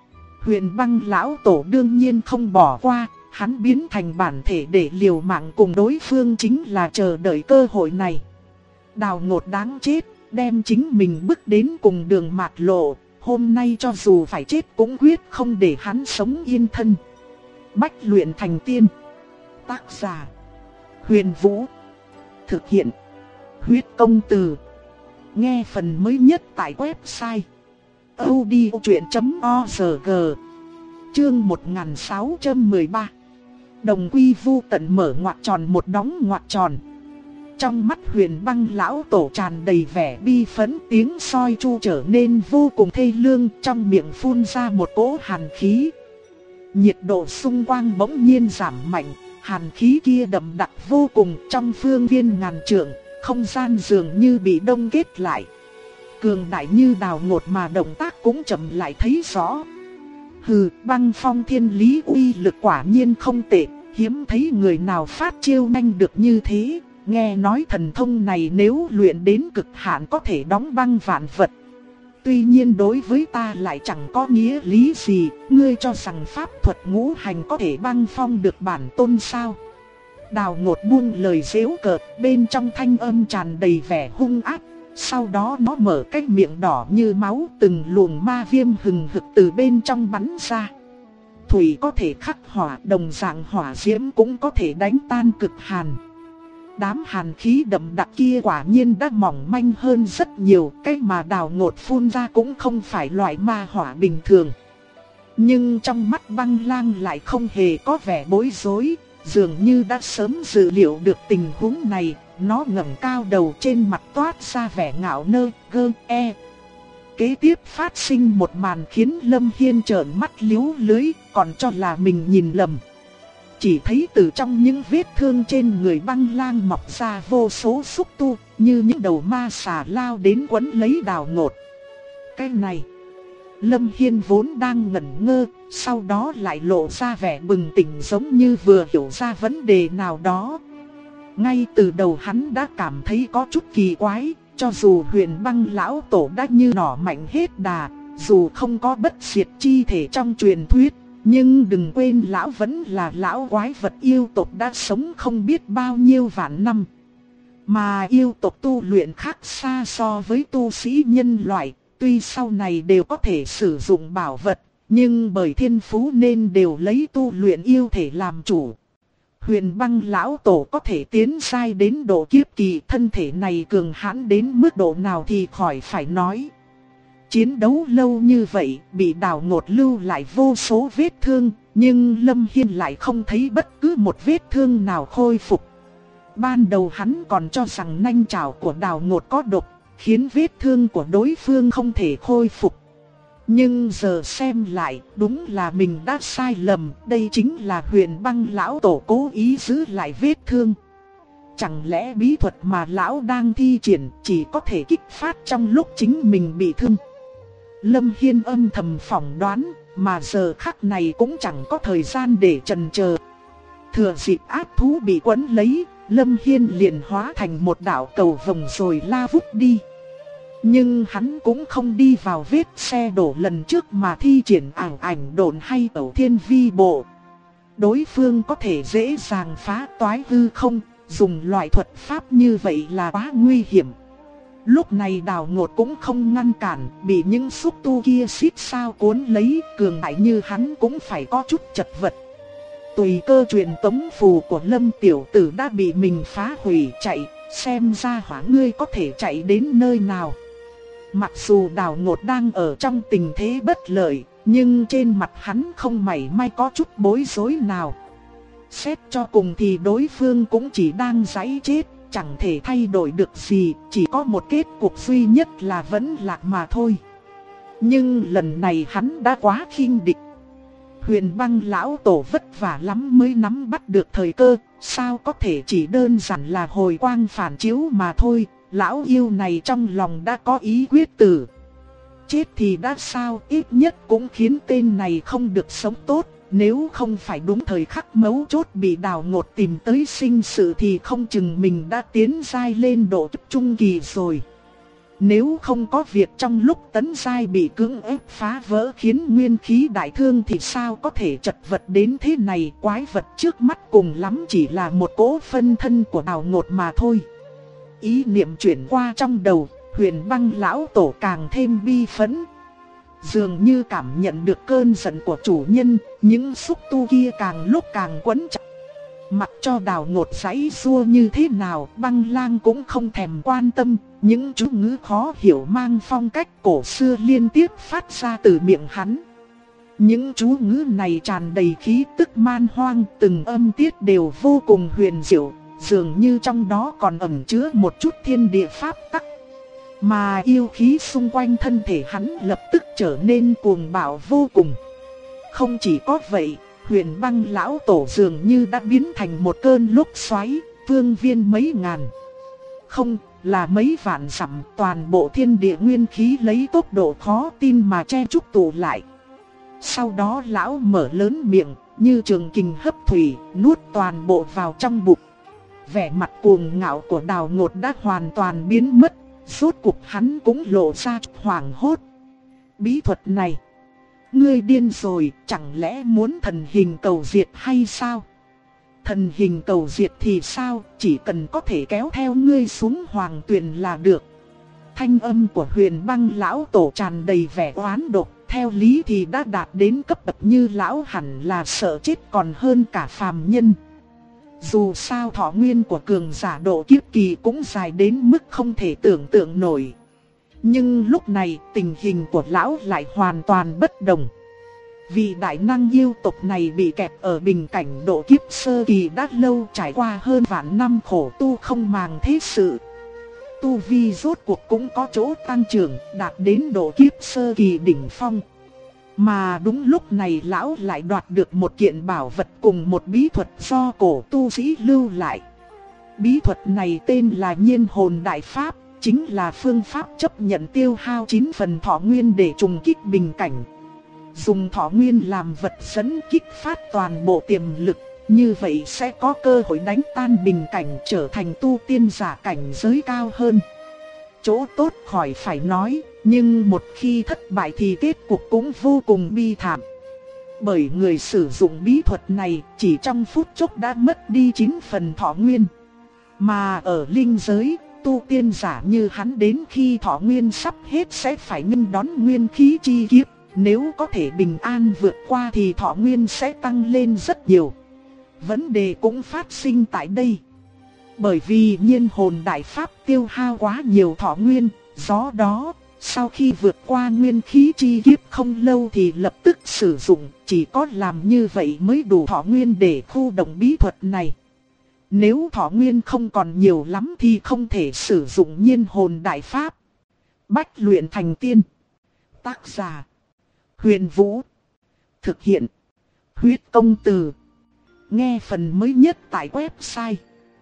S1: Huyền Băng lão tổ đương nhiên không bỏ qua, hắn biến thành bản thể để liều mạng cùng đối phương, chính là chờ đợi cơ hội này. Đào Ngột đáng chết, đem chính mình bước đến cùng đường mạt lộ, hôm nay cho dù phải chết cũng quyết không để hắn sống yên thân. Bách luyện thành tiên. Tác giả: Huyền Vũ. Thực hiện: Huyết Công Từ. Nghe phần mới nhất tại website audiochuyện.org. Chương 1613. Đồng quy vu tận mở ngoặc tròn một đóng ngoặc tròn. Trong mắt Huyền Băng lão tổ tràn đầy vẻ bi phẫn, tiếng soi chu trở nên vô cùng thê lương, trong miệng phun ra một cỗ hàn khí. Nhiệt độ xung quanh bỗng nhiên giảm mạnh, hàn khí kia đậm đặc vô cùng, trong phương viên ngàn trượng, không gian dường như bị đông kết lại. Cường đại như Đào Ngột mà động tác cũng chậm lại thấy rõ. Hừ, Băng Phong Thiên Lý uy lực quả nhiên không tệ, hiếm thấy người nào phát chiêu nhanh được như thế. Nghe nói thần thông này nếu luyện đến cực hạn có thể đóng băng vạn vật. Tuy nhiên đối với ta lại chẳng có nghĩa lý gì, ngươi cho rằng pháp thuật ngũ hành có thể băng phong được bản tôn sao? Đào Ngột buông lời giễu cợt, bên trong thanh âm tràn đầy vẻ hung ác. Sau đó nó mở cái miệng đỏ như máu, từng luồng ma viêm hừng hực từ bên trong bắn ra. Thủy có thể khắc hỏa, đồng dạng hỏa diễm cũng có thể đánh tan cực hàn. Đám hàn khí đậm đặc kia quả nhiên đã mỏng manh hơn rất nhiều, cái mà Đào Ngột phun ra cũng không phải loại ma hỏa bình thường. Nhưng trong mắt Băng Lang lại không hề có vẻ bối rối, dường như đã sớm dự liệu được tình huống này. Nó ngẩng cao đầu, trên mặt toát ra vẻ ngạo nghễ. Kế tiếp phát sinh một màn khiến Lâm Hiên trợn mắt liếu lưới, còn cho là mình nhìn lầm. Chỉ thấy từ trong những vết thương trên người Băng Lang mọc ra vô số xúc tu, như những đầu ma xà lao đến quấn lấy Đào Ngột. Cái này, Lâm Hiên vốn đang ngẩn ngơ, sau đó lại lộ ra vẻ bừng tỉnh, giống như vừa hiểu ra vấn đề nào đó. Ngay từ đầu hắn đã cảm thấy có chút kỳ quái, cho dù Huyền Băng lão tổ đã như nỏ mạnh hết đà, dù không có bất diệt chi thể trong truyền thuyết, nhưng đừng quên lão vẫn là lão quái vật yêu tộc đã sống không biết bao nhiêu vạn năm. Mà yêu tộc tu luyện khác xa so với tu sĩ nhân loại, tuy sau này đều có thể sử dụng bảo vật, nhưng bởi thiên phú nên đều lấy tu luyện yêu thể làm chủ. Huyền Băng lão tổ có thể tiến giai đến độ kiếp kỳ, thân thể này cường hãn đến mức độ nào thì khỏi phải nói. Chiến đấu lâu như vậy, bị Đào Ngột lưu lại vô số vết thương, nhưng Lâm Hiên lại không thấy bất cứ một vết thương nào khôi phục. Ban đầu hắn còn cho rằng nanh chảo của Đào Ngột có độc, khiến vết thương của đối phương không thể khôi phục. Nhưng giờ xem lại, đúng là mình đã sai lầm, đây chính là Huyền Băng lão tổ cố ý giữ lại vết thương. Chẳng lẽ bí thuật mà lão đang thi triển chỉ có thể kích phát trong lúc chính mình bị thương? Lâm Hiên âm thầm phỏng đoán, mà giờ khắc này cũng chẳng có thời gian để chần chờ. Thừa dịp ác thú bị quấn lấy, Lâm Hiên liền hóa thành một đạo cầu vồng rồi la vút đi. Nhưng hắn cũng không đi vào vết xe đổ lần trước mà thi triển ảnh độn hay tẩu thiên vi bộ. Đối phương có thể dễ dàng phá toái hư không, dùng loại thuật pháp như vậy là quá nguy hiểm. Lúc này Đào Ngột cũng không ngăn cản, bị những xúc tu kia xít sao cuốn lấy, cường đại như hắn cũng phải có chút chật vật. Tùy cơ truyền tống phù của Lâm tiểu tử đã bị mình phá hủy, chạy, xem ra hỏa ngươi có thể chạy đến nơi nào. Mặc dù Đào Ngột đang ở trong tình thế bất lợi, nhưng trên mặt hắn không mảy may có chút bối rối nào. Xét cho cùng thì đối phương cũng chỉ đang giãy chết, chẳng thể thay đổi được gì, chỉ có một kết cục duy nhất là vẫn lạc mà thôi. Nhưng lần này hắn đã quá khinh địch. Huyền Băng lão tổ vất vả lắm mới nắm bắt được thời cơ, sao có thể chỉ đơn giản là hồi quang phản chiếu mà thôi. Lão yêu này trong lòng đã có ý quyết tử. Chết thì đã sao, ít nhất cũng khiến tên này không được sống tốt. Nếu không phải đúng thời khắc mấu chốt bị Đào Ngột tìm tới sinh sự thì không chừng mình đã tiến giai lên độ trung kỳ rồi. Nếu không có việc trong lúc tấn giai bị cưỡng ép phá vỡ khiến nguyên khí đại thương thì sao có thể chật vật đến thế này. Quái vật trước mắt cùng lắm chỉ là một cỗ phân thân của Đào Ngột mà thôi. Ý niệm chuyển qua trong đầu, Huyền Băng lão tổ càng thêm bi phẫn. Dường như cảm nhận được cơn giận của chủ nhân, những xúc tu kia càng lúc càng quấn chặt. Mặc cho Đào Ngột giãy giụa như thế nào, Băng Lang cũng không thèm quan tâm. Những chú ngữ khó hiểu mang phong cách cổ xưa liên tiếp phát ra từ miệng hắn. Những chú ngữ này tràn đầy khí tức man hoang, từng âm tiết đều vô cùng huyền diệu, dường như trong đó còn ẩn chứa một chút thiên địa pháp tắc. Mà yêu khí xung quanh thân thể hắn lập tức trở nên cuồng bạo vô cùng. Không chỉ có vậy, Huyền Băng lão tổ dường như đã biến thành một cơn lốc xoáy, phương viên mấy ngàn, không, là mấy vạn dặm, toàn bộ thiên địa nguyên khí lấy tốc độ khó tin mà che chúc tụ lại. Sau đó lão mở lớn miệng, như trường kình hấp thủy, nuốt toàn bộ vào trong bụng. Vẻ mặt cuồng ngạo của Đào Ngột đã hoàn toàn biến mất, rốt cuộc hắn cũng lộ ra hoảng hốt. Bí thuật này, ngươi điên rồi, chẳng lẽ muốn thần hình cầu diệt hay sao? Thần hình cầu diệt thì sao, chỉ cần có thể kéo theo ngươi xuống hoàng tuyền là được. Thanh âm của Huyền Băng lão tổ tràn đầy vẻ oán độc, theo lý thì đã đạt đến cấp bậc như lão hẳn là sợ chết còn hơn cả phàm nhân. Dù sao thọ nguyên của cường giả độ kiếp kỳ cũng dài đến mức không thể tưởng tượng nổi. Nhưng lúc này tình hình của lão lại hoàn toàn bất đồng. Vị đại năng yêu tộc này bị kẹt ở bình cảnh độ kiếp sơ kỳ đã lâu, trải qua hơn vạn năm khổ tu không màng thế sự. Tu vi rốt cuộc cũng có chỗ tăng trưởng, đạt đến độ kiếp sơ kỳ đỉnh phong. Mà đúng lúc này lão lại đoạt được một kiện bảo vật cùng một bí thuật do cổ tu sĩ lưu lại. Bí thuật này tên là Nhiên Hồn Đại Pháp, chính là phương pháp chấp nhận tiêu hao 9 phần thọ nguyên để trùng kích bình cảnh. Dùng thọ nguyên làm vật dẫn kích phát toàn bộ tiềm lực, như vậy sẽ có cơ hội đánh tan bình cảnh, trở thành tu tiên giả cảnh giới cao hơn. Chỗ tốt khỏi phải nói, nhưng một khi thất bại thì kết cục cũng vô cùng bi thảm. Bởi người sử dụng bí thuật này chỉ trong phút chốc đã mất đi 9 phần thọ nguyên. Mà ở linh giới, tu tiên giả như hắn đến khi thọ nguyên sắp hết sẽ phải nghênh đón nguyên khí chi kiếp. Nếu có thể bình an vượt qua thì thọ nguyên sẽ tăng lên rất nhiều. Vấn đề cũng phát sinh tại đây. Bởi vì Nhiên Hồn Đại Pháp tiêu hao quá nhiều thọ nguyên, do đó, sau khi vượt qua nguyên khí chi kiếp không lâu thì lập tức sử dụng, chỉ có làm như vậy mới đủ thọ nguyên để khu động bí thuật này. Nếu thọ nguyên không còn nhiều lắm thì không thể sử dụng Nhiên Hồn Đại Pháp. Bách luyện thành tiên. Tác giả Huyền Vũ. Thực hiện. Huyết Công Từ. Nghe phần mới nhất tại website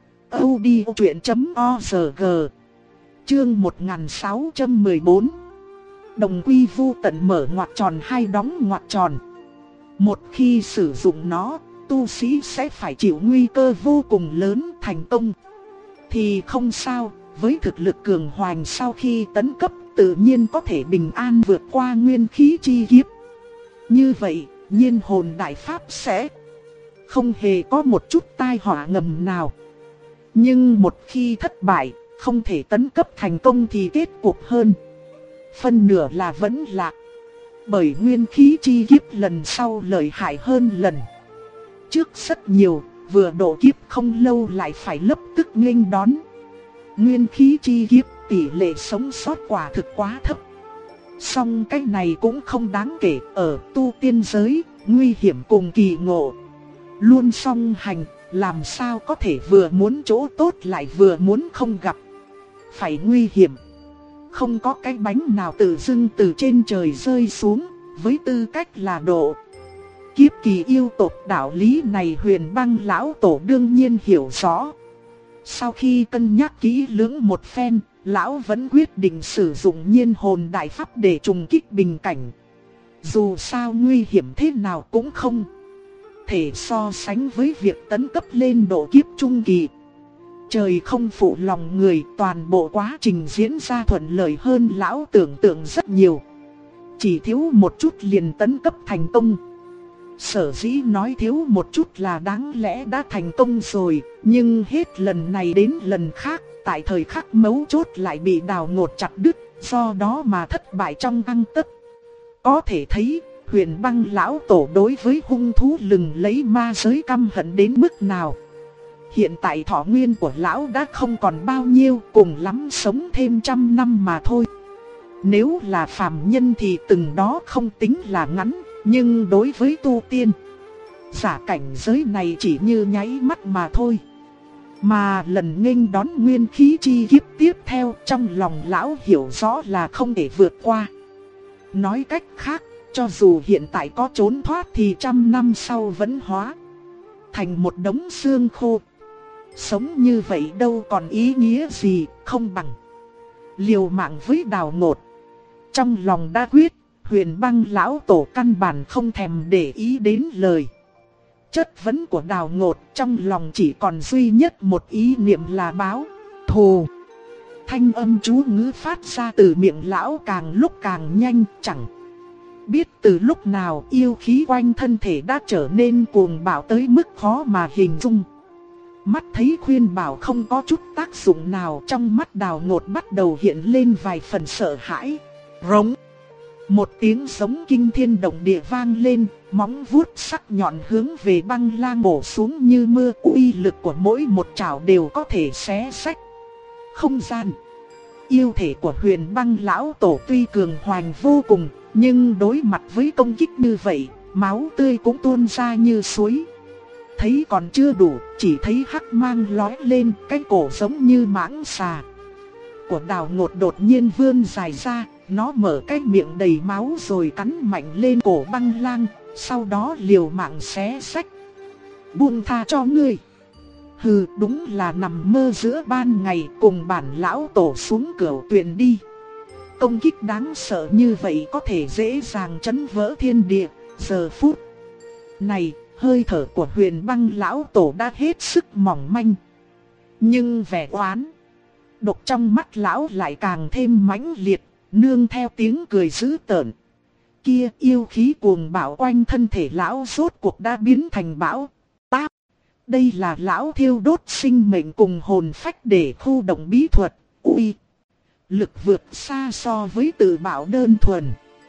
S1: audiochuyện.org. Chương 1614. Đồng quy vu tận mở ngoặc tròn hay đóng ngoặc tròn. Một khi sử dụng nó, tu sĩ sẽ phải chịu nguy cơ vô cùng lớn thành công. Thì không sao, với thực lực cường hoành sau khi tấn cấp tự nhiên có thể bình an vượt qua nguyên khí chi kiếp. Như vậy, nhiên hồn đại pháp sẽ không hề có một chút tai họa ngầm nào. Nhưng một khi thất bại, không thể tấn cấp thành công thì kết cục hơn phân nửa là vẫn lạc. Bởi nguyên khí chi kiếp lần sau lợi hại hơn lần trước rất nhiều, vừa độ kiếp không lâu lại phải lập tức nghênh đón. Nguyên khí chi kiếp tỷ lệ sống sót quả thực quá thấp. Song cái này cũng không đáng kể, ở tu tiên giới, nguy hiểm cùng kỳ ngộ luôn song hành, làm sao có thể vừa muốn chỗ tốt lại vừa muốn không gặp. Phải nguy hiểm. Không có cái bánh nào tự dưng từ trên trời rơi xuống, với tư cách là độ kiếp kỳ yêu tộc, đạo lý này Huyền Băng lão tổ đương nhiên hiểu rõ. Sau khi cân nhắc kỹ lưỡng một phen, lão vẫn quyết định sử dụng nhiên hồn đại pháp để trùng kích bình cảnh. Dù sao nguy hiểm thế nào cũng không thể so sánh với việc tấn cấp lên độ kiếp trung kỳ. Trời không phụ lòng người, toàn bộ quá trình diễn ra thuận lợi hơn lão tưởng tượng rất nhiều. Chỉ thiếu một chút liền tấn cấp thành công. Sở dĩ nói thiếu một chút là đáng lẽ đã thành công rồi, nhưng hết lần này đến lần khác, tại thời khắc mấu chốt lại bị đào ngột chặt đứt, do đó mà thất bại trong gang tấc. Có thể thấy, Huyền Băng lão tổ đối với hung thú lừng lấy ma giới căm hận đến mức nào. Hiện tại thọ nguyên của lão đã không còn bao nhiêu, cùng lắm sống thêm 100 năm mà thôi. Nếu là phàm nhân thì từng đó không tính là ngắn, nhưng đối với tu tiên, giả cảnh giới này chỉ như nháy mắt mà thôi. Mà lần nghênh đón nguyên khí chi kiếp tiếp theo, trong lòng lão hiểu rõ là không thể vượt qua. Nói cách khác, cho dù hiện tại có trốn thoát thì 100 năm sau vẫn hóa thành một đống xương khô. Sống như vậy đâu còn ý nghĩa gì, không bằng liều mạng với đào ngột. Trong lòng đã quyết, Huyền Băng lão tổ căn bản không thèm để ý đến lời chất vấn của đào ngột, trong lòng chỉ còn duy nhất một ý niệm là báo thù. Thanh âm chú ngữ phát ra từ miệng lão càng lúc càng nhanh, chẳng biết từ lúc nào yêu khí quanh thân thể đã trở nên cuồng bạo tới mức khó mà hình dung. Mắt thấy khuyên bảo không có chút tác dụng nào, trong mắt đào ngột bắt đầu hiện lên vài phần sợ hãi. Rống. Một tiếng giống kinh thiên động địa vang lên, móng vuốt sắc nhọn hướng về Băng Lang bổ xuống như mưa, uy lực của mỗi một chảo đều có thể xé rách không gian. Yêu thể của Huyền Băng lão tổ tuy cường hoành vô cùng, nhưng đối mặt với công kích như vậy, máu tươi cũng tuôn ra như suối. Thấy còn chưa đủ, chỉ thấy hắc mang lói lên, cái cổ giống như mãng xà của đào ngột đột nhiên vươn dài ra. Nó mở cái miệng đầy máu rồi cắn mạnh lên cổ Băng Lang, sau đó liều mạng xé rách. Buông tha cho ngươi. Hừ, đúng là nằm mơ giữa ban ngày, cùng bản lão tổ xuống cửu tuyền đi. Công kích đáng sợ như vậy có thể dễ dàng chấn vỡ thiên địa. Giờ phút này, hơi thở của Huyền Băng lão tổ đã hết sức mỏng manh. Nhưng vẻ oán độc trong mắt lão lại càng thêm mãnh liệt, nương theo tiếng cười dữ tợn. Kia, yêu khí cuồng bạo quanh thân thể lão rốt cuộc đã biến thành bão táp. Đây là lão thiêu đốt sinh mệnh cùng hồn phách để khu động bí thuật, uy lực vượt xa so với tự bạo đơn thuần.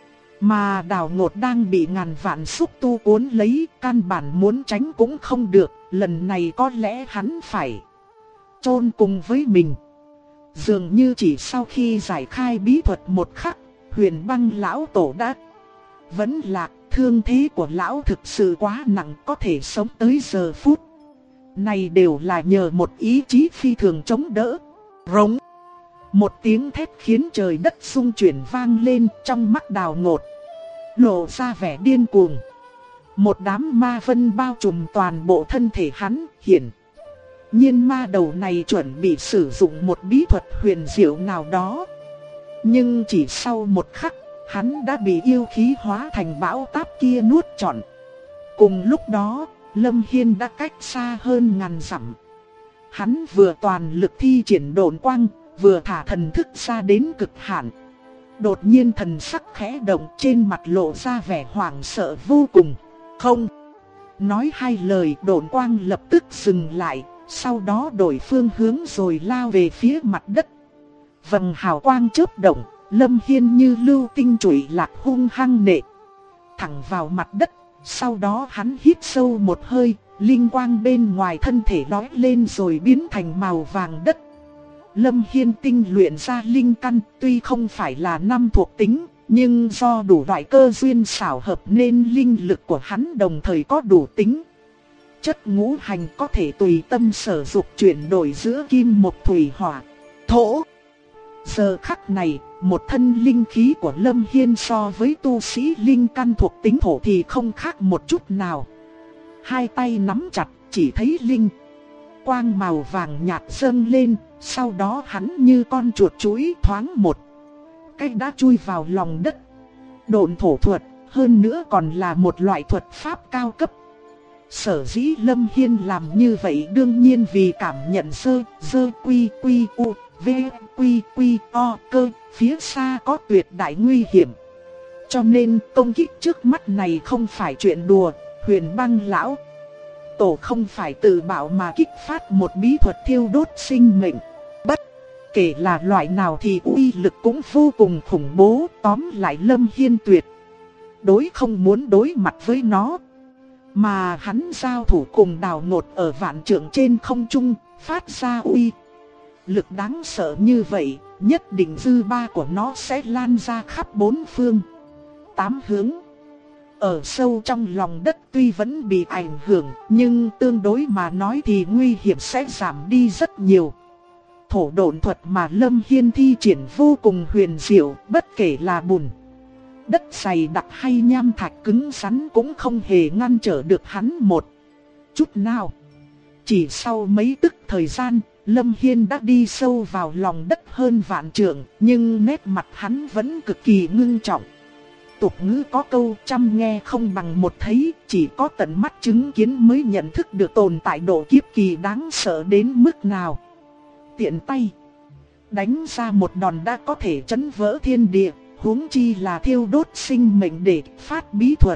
S1: Mà đào ngột đang bị ngàn vạn xúc tu cuốn lấy, căn bản muốn tránh cũng không được, lần này có lẽ hắn phải chôn cùng với mình. Dường như chỉ sau khi giải khai bí thuật một khắc, Huyền Băng lão tổ đã vẫn lạc. Thương thế của lão thực sự quá nặng, có thể sống tới giờ phút này đều là nhờ một ý chí phi thường chống đỡ. Rống. Một tiếng thét khiến trời đất rung chuyển vang lên, trong mắt đào ngột lộ ra vẻ điên cuồng. Một đám ma vân bao trùm toàn bộ thân thể hắn, hiển nhiên ma đầu này chuẩn bị sử dụng một bí thuật huyền diệu nào đó. Nhưng chỉ sau một khắc, hắn đã bị yêu khí hóa thành bão táp kia nuốt trọn. Cùng lúc đó, Lâm Hiên đã cách xa hơn ngàn dặm. Hắn vừa toàn lực thi triển độn quang, vừa thả thần thức ra đến cực hạn. Đột nhiên thần sắc khẽ động, trên mặt lộ ra vẻ hoảng sợ vô cùng. Không nói hai lời, độn quang lập tức dừng lại, sau đó đổi phương hướng rồi lao về phía mặt đất. Vầng hào quang chớp động, Lâm Hiên như lưu tinh chủy lạc hung hăng nện thẳng vào mặt đất. Sau đó hắn hít sâu một hơi, linh quang bên ngoài thân thể lóe lên rồi biến thành màu vàng đất. Lâm Hiên tinh luyện ra linh căn, tuy không phải là năm thuộc tính, nhưng do đủ loại cơ duyên xảo hợp nên linh lực của hắn đồng thời có đủ tính chất ngũ hành, có thể tùy tâm sở dục chuyển đổi giữa kim mộc thủy hỏa thổ. Giờ khắc này, một thân linh khí của Lâm Hiên so với tu sĩ linh căn thuộc tính thổ thì không khác một chút nào. Hai tay nắm chặt, chỉ thấy linh quang màu vàng nhạt dâng lên, sau đó hắn như con chuột chuỗi thoáng một cái đã chui vào lòng đất. Độn thổ thuật, hơn nữa còn là một loại thuật pháp cao cấp. Sở dĩ Lâm Hiên làm như vậy đương nhiên vì cảm nhận dơ quy quy u v quy quy o cơ, phía xa có tuyệt đại nguy hiểm. Cho nên công kích trước mắt này không phải chuyện đùa. Huyền Băng lão tổ không phải tự bảo mà kích phát một bí thuật thiêu đốt sinh mệnh. Bất kể là loại nào thì uy lực cũng vô cùng khủng bố. Tóm lại Lâm Hiên tuyệt đối không muốn đối mặt với nó. Mà hắn giao thủ cùng Đào Ngột ở vạn trượng trên không trung, phát ra uy lực đáng sợ như vậy, nhất định dư ba của nó sẽ lan ra khắp bốn phương tám hướng. Ở sâu trong lòng đất tuy vẫn bị ảnh hưởng, nhưng tương đối mà nói thì nguy hiểm sẽ giảm đi rất nhiều. Thổ độn thuật mà Lâm Hiên thi triển vô cùng huyền diệu, bất kể là bùn đất dày đặc hay nham thạch cứng rắn cũng không hề ngăn trở được hắn một chút nào. Chỉ sau mấy tức thời gian, Lâm Hiên đã đi sâu vào lòng đất hơn vạn trượng, nhưng nét mặt hắn vẫn cực kỳ ngưng trọng. Tục ngữ có câu trăm nghe không bằng một thấy, chỉ có tận mắt chứng kiến mới nhận thức được tồn tại độ kiếp kỳ đáng sợ đến mức nào. Tiện tay đánh ra một đòn đã có thể chấn vỡ thiên địa, huống chi là thiêu đốt sinh mệnh để phát bí thuật.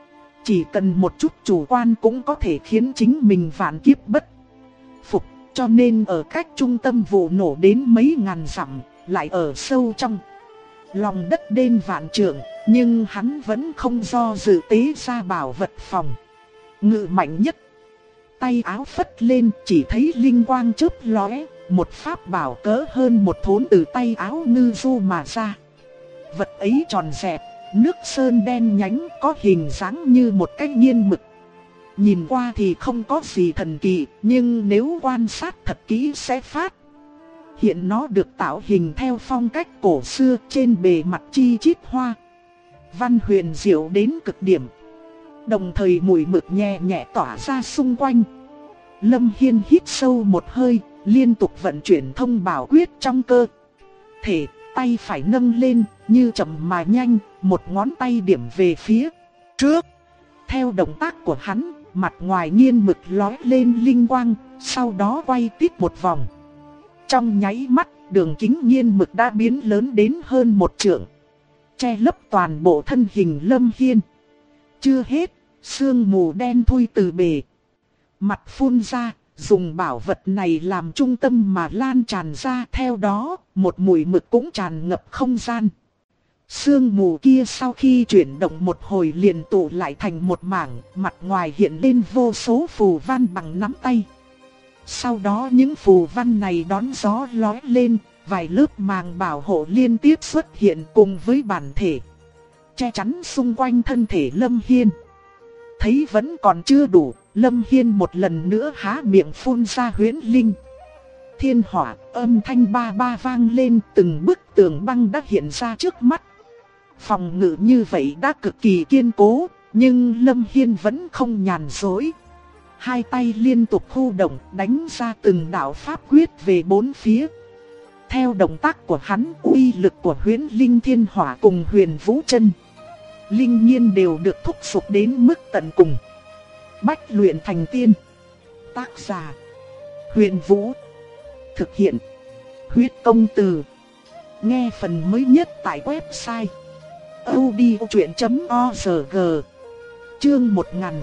S1: Chỉ cần một chút chủ quan cũng có thể khiến chính mình vạn kiếp bất phục. Cho nên ở cách trung tâm vụ nổ đến mấy ngàn dặm, lại ở sâu trong lòng đất đến vạn trượng, nhưng hắn vẫn không do dự tế ra bảo vật phòng ngự mạnh nhất. Tay áo phất lên, chỉ thấy linh quang chớp lóe, một pháp bảo cỡ hơn một thốn từ tay áo ngư du mà ra. Vật ấy tròn dẹt, nước sơn đen nhánh, có hình dáng như một cái nghiên mực. Nhìn qua thì không có gì thần kỳ, nhưng nếu quan sát thật kỹ sẽ phát hiện nó được tạo hình theo phong cách cổ xưa, trên bề mặt chi chít hoa văn huyền diệu đến cực điểm. Đồng thời mùi mực nhẹ nhẹ tỏa ra xung quanh. Lâm Hiên hít sâu một hơi, liên tục vận chuyển thông bảo quyết trong cơ thể, tay phải nâng lên, như chậm mà nhanh, một ngón tay điểm về phía trước. Theo động tác của hắn, mặt ngoài nghiên mực lóe lên linh quang, sau đó quay tít một vòng. Trong nháy mắt, đường kính nghiên mực đã biến lớn đến hơn một trượng, che lấp toàn bộ thân hình Lâm Hiên. Chưa hết, sương mù đen thui từ bề mặt phun ra, dùng bảo vật này làm trung tâm mà lan tràn ra, theo đó, một mùi mực cũng tràn ngập không gian. Sương mù kia sau khi chuyển động một hồi liền tụ lại thành một mảng, mặt ngoài hiện lên vô số phù văn bằng nắm tay. Sau đó những phù văn này đón gió lói lên, vài lớp màng bảo hộ liên tiếp xuất hiện cùng với bản thể, che chắn xung quanh thân thể Lâm Hiên. Thấy vẫn còn chưa đủ, Lâm Hiên một lần nữa há miệng phun ra huyễn linh thiên hỏa, âm thanh ba ba vang lên, từng bức tường băng đã hiện ra trước mắt. Phòng ngự như vậy đã cực kỳ kiên cố, nhưng Lâm Hiên vẫn không nhàn rỗi. Hai tay liên tục khu động đánh ra từng đạo pháp quyết về bốn phía. Theo động tác của hắn, uy lực của Huyễn Linh Thiên Hỏa cùng Huyền Vũ Chân Linh Nhiên đều được thúc giục đến mức tận cùng. Bách luyện thành tiên. Tác giả: Huyền Vũ. Thực hiện: Huyết Công Từ. Nghe phần mới nhất tại website audiochuyện.org. Chương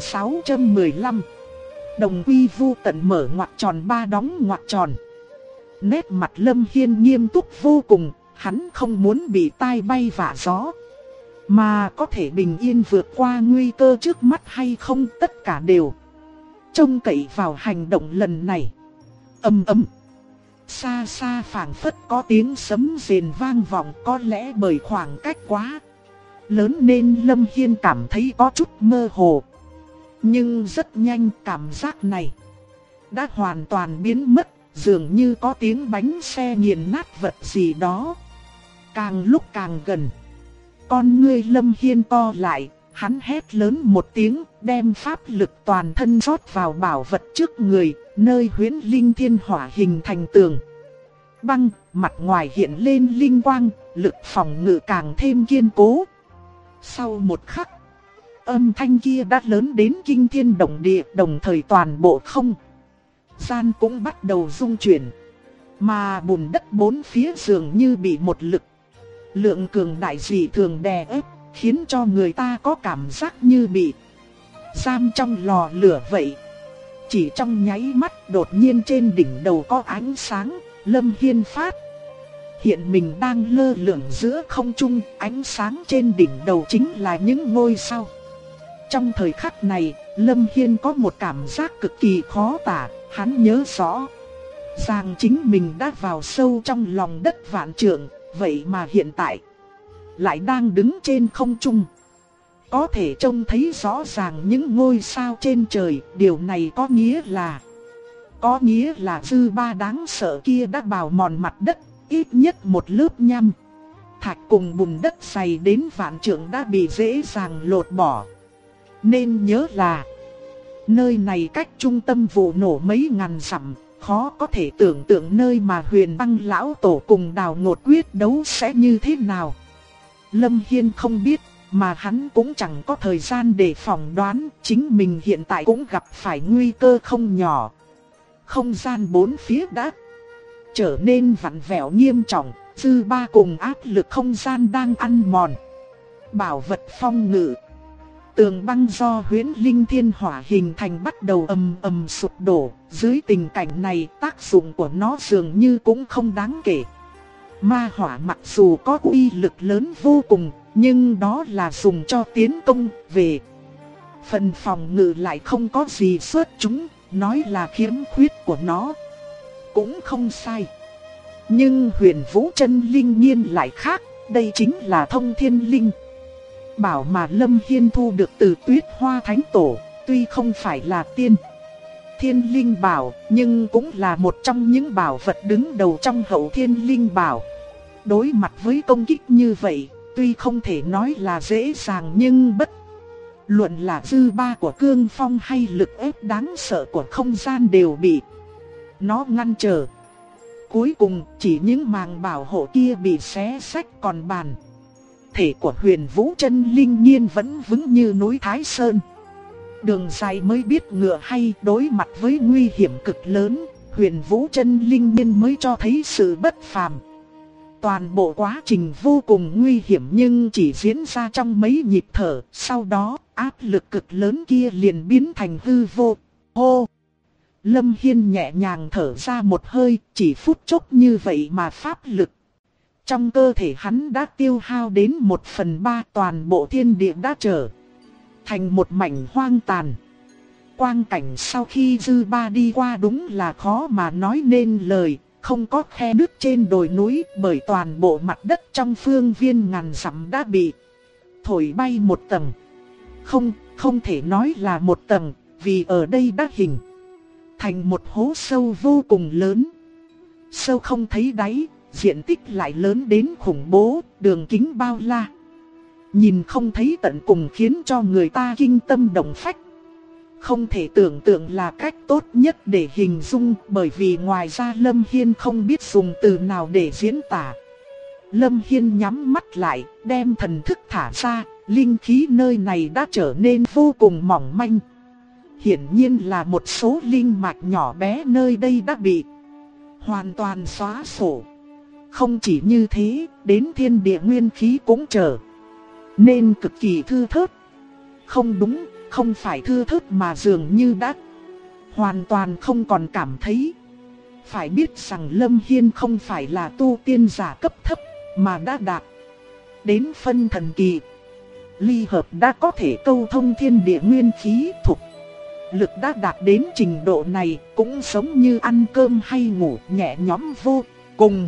S1: 1615. Đồng quy vu tận mở ngoặc tròn ba đóng ngoặc tròn. Nét mặt Lâm Hiên nghiêm túc vô cùng, hắn không muốn bị tai bay vạ gió. Mà có thể bình yên vượt qua nguy cơ trước mắt hay không, tất cả đều trông cậy vào hành động lần này. Ầm ầm. Xa xa phảng phất có tiếng sấm rền vang vọng, có lẽ bởi khoảng cách quá lớn nên Lâm Hiên cảm thấy có chút mơ hồ. Nhưng rất nhanh cảm giác này đã hoàn toàn biến mất, dường như có tiếng bánh xe nghiền nát vật gì đó. Càng lúc càng gần, con ngươi Lâm Hiên co lại, hắn hét lớn một tiếng, đem pháp lực toàn thân rót vào bảo vật trước người, nơi Huyễn Linh Thiên Hỏa hình thành tường băng, mặt ngoài hiện lên linh quang, lực phòng ngự càng thêm kiên cố. Sau một khắc, âm thanh kia đã lớn đến kinh thiên động địa, đồng thời toàn bộ không gian cũng bắt đầu rung chuyển. Mà bùn đất bốn phía dường như bị một lực lượng cường đại dị thường đè ép, khiến cho người ta có cảm giác như bị giam trong lò lửa vậy. Chỉ trong nháy mắt, đột nhiên trên đỉnh đầu có ánh sáng. Lâm Hiên phát hiện mình đang lơ lửng giữa không trung, ánh sáng trên đỉnh đầu chính là những ngôi sao. Trong thời khắc này, Lâm Hiên có một cảm giác cực kỳ khó tả, hắn nhớ rõ rằng chính mình đã vào sâu trong lòng đất vạn trượng, vậy mà hiện tại lại đang đứng trên không trung. Có thể trông thấy rõ ràng những ngôi sao trên trời, điều này có nghĩa là dư ba đáng sợ kia đã bào mòn mặt đất, ít nhất một lớp nham thạch cùng bùn đất dày đến vạn trượng đã bị dễ dàng lột bỏ. Nên nhớ là nơi này cách trung tâm vụ nổ mấy ngàn dặm, khó có thể tưởng tượng nơi mà Huyền Băng lão tổ cùng Đào Ngột quyết đấu sẽ như thế nào. Lâm Hiên không biết, mà hắn cũng chẳng có thời gian để phỏng đoán, chính mình hiện tại cũng gặp phải nguy cơ không nhỏ. Không gian bốn phía đã trở nên vặn vẹo nghiêm trọng, dư ba cùng áp lực không gian đang ăn mòn bảo vật phong ngự. Tường băng do Huyễn Linh Thiên Hỏa hình thành bắt đầu ầm ầm sụp đổ, dưới tình cảnh này tác dụng của nó dường như cũng không đáng kể. Ma hỏa mặc dù có uy lực lớn vô cùng, nhưng đó là dùng cho tiến công, về phần phòng ngự lại không có gì xuất chúng, nói là khiếm khuyết của nó cũng không sai. Nhưng Huyền Vũ Chân Linh Nhiên lại khác, đây chính là thông thiên linh bảo mà Lâm Hiên thu được từ Tuyết Hoa Thánh Tổ, tuy không phải là tiên thiên linh bảo, nhưng cũng là một trong những bảo vật đứng đầu trong hậu thiên linh bảo. Đối mặt với công kích như vậy, tuy không thể nói là dễ dàng, nhưng bất luận là dư ba của cương phong hay lực ép đáng sợ của không gian đều bị nó ngăn trở. Cuối cùng chỉ những màng bảo hộ kia bị xé xách, còn bản thể của Huyền Vũ Chân Linh Nhiên vẫn vững như núi Thái Sơn. Đường dài mới biết ngựa hay, đối mặt với nguy hiểm cực lớn, Huyền Vũ Chân Linh Nhiên mới cho thấy sự bất phàm. Toàn bộ quá trình vô cùng nguy hiểm nhưng chỉ diễn ra trong mấy nhịp thở, sau đó áp lực cực lớn kia liền biến thành hư vô. Hô! Lâm Hiên nhẹ nhàng thở ra một hơi, chỉ phút chốc như vậy mà pháp lực trong cơ thể hắn đã tiêu hao đến 1/3, toàn bộ thiên địa đã trở thành một mảnh hoang tàn. Quang cảnh sau khi dư ba đi qua đúng là khó mà nói nên lời, không có khe nứt trên đồi núi, bởi toàn bộ mặt đất trong phương viên ngàn dặm đã bị thổi bay một tầng. Không thể nói là một tầng, vì ở đây đã hình thành một hố sâu vô cùng lớn. Sâu không thấy đáy, diện tích lại lớn đến khủng bố, đường kính bao la Nhìn không thấy tận cùng khiến cho người ta kinh tâm động phách. Không thể tưởng tượng là cách tốt nhất để hình dung, bởi vì ngoài ra Lâm Hiên không biết dùng từ nào để diễn tả. Lâm Hiên nhắm mắt lại, đem thần thức thả ra, linh khí nơi này đã trở nên vô cùng mỏng manh. Hiển nhiên là một số linh mạch nhỏ bé nơi đây đã bị hoàn toàn xóa sổ. Không chỉ như thế, đến thiên địa nguyên khí cũng trở nên cực kỳ thưa thớt. Không đúng, không phải thưa thớt mà dường như đã hoàn toàn không còn cảm thấy. Phải biết rằng Lâm Hiên không phải là tu tiên giả cấp thấp, mà đã đạt đến phân thần kỳ. Ly hợp đã có thể câu thông thiên địa nguyên khí thuộc. Lực đã đạt đến trình độ này, cũng giống như ăn cơm hay ngủ, nhẹ nhõm vô cùng.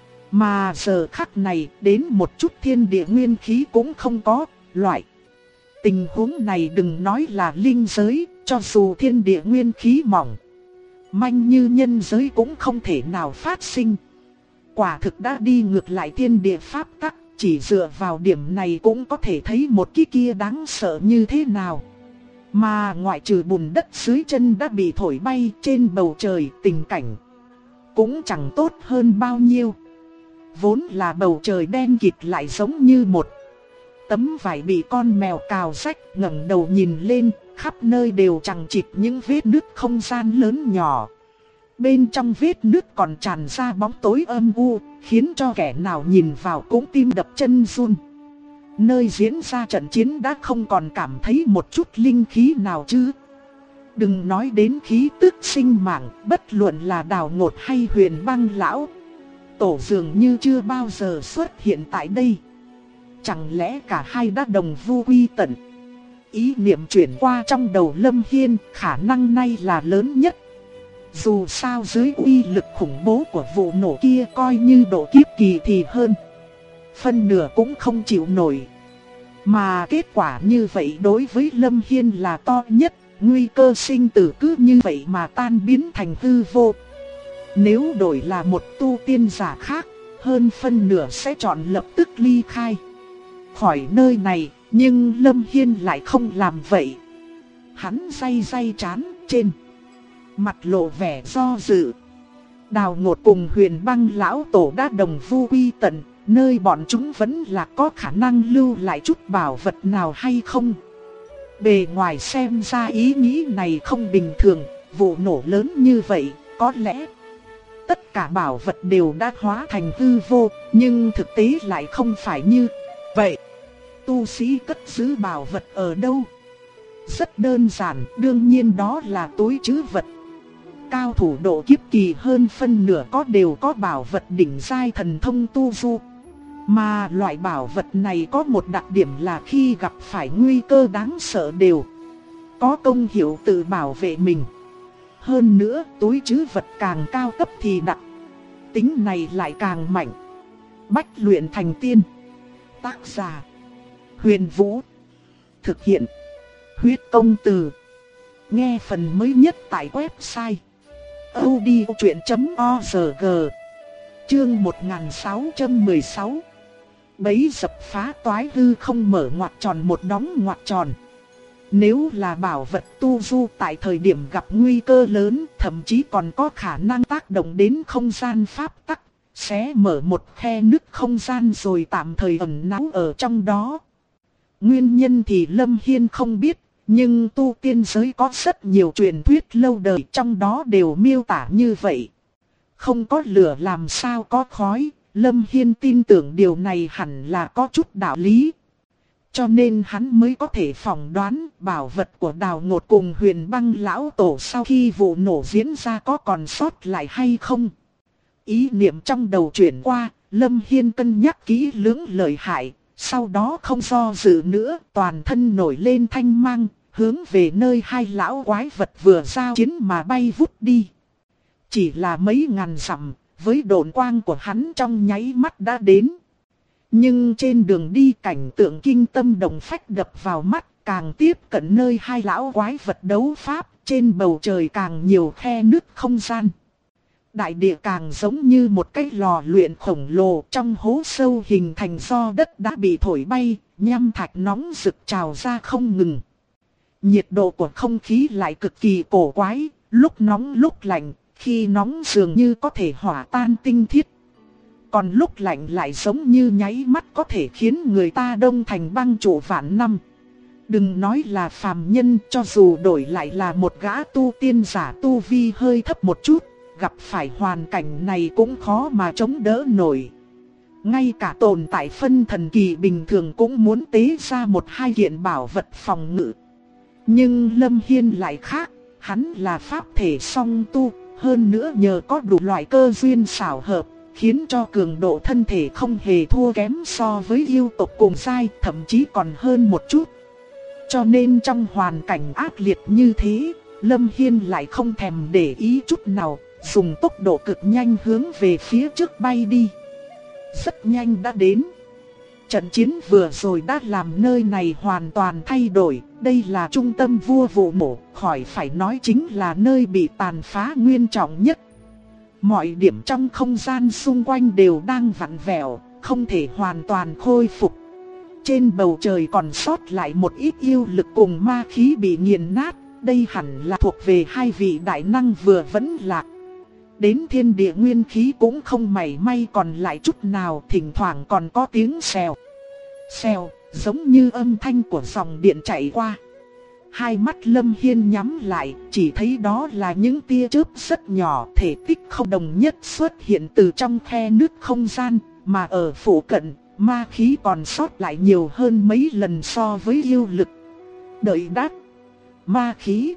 S1: Mà giờ khắc này, đến một chút thiên địa nguyên khí cũng không có, loại tình huống này đừng nói là linh giới, cho dù thiên địa nguyên khí mỏng manh như nhân giới cũng không thể nào phát sinh. Quả thực đã đi ngược lại thiên địa pháp tắc, chỉ dựa vào điểm này cũng có thể thấy một cái kia đáng sợ như thế nào. Mà ngoại trừ bùn đất dưới chân đã bị thổi bay, trên bầu trời tình cảnh cũng chẳng tốt hơn bao nhiêu. Vốn là bầu trời đen kịt lại giống như một tấm vải bị con mèo cào rách. Ngẩng đầu nhìn lên, khắp nơi đều chằng chịt những vết nứt không gian lớn nhỏ. Bên trong vết nứt còn tràn ra bóng tối âm u, khiến cho kẻ nào nhìn vào cũng tim đập chân run. Nơi diễn ra trận chiến đã không còn cảm thấy một chút linh khí nào chứ. Đừng nói đến khí tức sinh mạng, bất luận là Đào Ngột hay Huyền Băng lão tổ dường như chưa bao giờ xuất hiện tại đây. Chẳng lẽ cả hai đã đồng vu quy tận? Ý niệm chuyển qua trong đầu Lâm Hiên, khả năng này là lớn nhất. Dù sao dưới uy lực khủng bố của vụ nổ kia, coi như độ kiếp kỳ thì hơn phân nửa cũng không chịu nổi. Mà kết quả như vậy đối với Lâm Hiên là to nhất, nguy cơ sinh tử cứ như vậy mà tan biến thành hư vô. Nếu đổi là một tu tiên giả khác, hơn phân nửa sẽ chọn lập tức ly khai khỏi nơi này, nhưng Lâm Hiên lại không làm vậy. Hắn day day trán, trên mặt lộ vẻ do dự. Đào Ngột cùng Huyền Băng lão tổ đã đồng vu quy tận, nơi bọn chúng vẫn là có khả năng lưu lại chút bảo vật nào hay không. Bề ngoài xem ra ý nghĩ này không bình thường, vụ nổ lớn như vậy, có lẽ tất cả bảo vật đều đã hóa thành hư vô, nhưng thực tế lại không phải như vậy. Tu sĩ cất giữ bảo vật ở đâu? Rất đơn giản, đương nhiên đó là túi trữ vật. Cao thủ độ kiếp kỳ hơn phân nửa đều có bảo vật đỉnh giai thần thông tu du. Mà loại bảo vật này có một đặc điểm là khi gặp phải nguy cơ đáng sợ đều có công hiệu tự bảo vệ mình. Hơn nữa, túi trữ vật càng cao cấp thì đặc tính này lại càng mạnh. Bách luyện thành tiên. Tác giả: Huyền Vũ. Thực hiện: Huyết Công Từ. Nghe phần mới nhất tại website audiochuyện.org. Chương 1616. Bấy dập phá toái hư không mở ngoặc tròn một đóng ngoặc tròn. Nếu là bảo vật tu du tại thời điểm gặp nguy cơ lớn, thậm chí còn có khả năng tác động đến không gian pháp tắc, sẽ mở một khe nứt không gian rồi tạm thời ẩn náu ở trong đó. Nguyên nhân thì Lâm Hiên không biết, nhưng tu tiên giới có rất nhiều truyền thuyết lâu đời, trong đó đều miêu tả như vậy. Không có lửa làm sao có khói, Lâm Hiên tin tưởng điều này hẳn là có chút đạo lý. Cho nên hắn mới có thể phỏng đoán bảo vật của Đào Ngột cùng Huyền Băng lão tổ sau khi vụ nổ diễn ra có còn sót lại hay không. Ý niệm trong đầu chuyển qua, Lâm Hiên cân nhắc kỹ lưỡng lợi hại, sau đó không do dự nữa, toàn thân nổi lên thanh mang, hướng về nơi hai lão quái vật vừa giao chiến mà bay vút đi. Chỉ là mấy ngàn dặm, với độn quang của hắn trong nháy mắt đã đến. Nhưng trên đường đi cảnh tượng kinh tâm động phách đập vào mắt, càng tiếp cận nơi hai lão quái vật đấu pháp, trên bầu trời càng nhiều khe nứt không gian. Đại địa càng giống như một cái lò luyện khổng lồ, trong hố sâu hình thành do đất đã bị thổi bay, nham thạch nóng rực trào ra không ngừng. Nhiệt độ của không khí lại cực kỳ cổ quái, lúc nóng lúc lạnh, khi nóng dường như có thể hỏa tan tinh thiết. Còn lúc lạnh lại giống như nháy mắt có thể khiến người ta đông thành băng trụ vạn năm. Đừng nói là phàm nhân, cho dù đổi lại là một gã tu tiên giả tu vi hơi thấp một chút, gặp phải hoàn cảnh này cũng khó mà chống đỡ nổi. Ngay cả tồn tại phân thần kỳ bình thường cũng muốn tế ra một hai kiện bảo vật phòng ngự. Nhưng Lâm Hiên lại khác, hắn là pháp thể song tu, hơn nữa nhờ có đủ loại cơ duyên xảo hợp, khiến cho cường độ thân thể không hề thua kém so với yêu tộc cùng giai, thậm chí còn hơn một chút. Cho nên trong hoàn cảnh ác liệt như thế, Lâm Hiên lại không thèm để ý chút nào, dùng tốc độ cực nhanh hướng về phía trước bay đi. Rất nhanh đã đến. Trận chiến vừa rồi đã làm nơi này hoàn toàn thay đổi, đây là trung tâm vua vụ nổ, khỏi phải nói chính là nơi bị tàn phá nghiêm trọng nhất. Mọi điểm trong không gian xung quanh đều đang vặn vẹo, không thể hoàn toàn khôi phục. Trên bầu trời còn sót lại một ít yêu lực cùng ma khí bị nghiền nát, đây hẳn là thuộc về hai vị đại năng vừa vẫn lạc. Đến thiên địa nguyên khí cũng không mảy may còn lại chút nào, thỉnh thoảng còn có tiếng xèo. Xèo, giống như âm thanh của dòng điện chạy qua. Hai mắt Lâm Hiên nhắm lại, chỉ thấy đó là những tia chớp rất nhỏ, thể tích không đồng nhất xuất hiện từ trong khe nứt không gian, mà ở phủ cận, ma khí còn sót lại nhiều hơn mấy lần so với yêu lực. Đợi đắc, ma khí.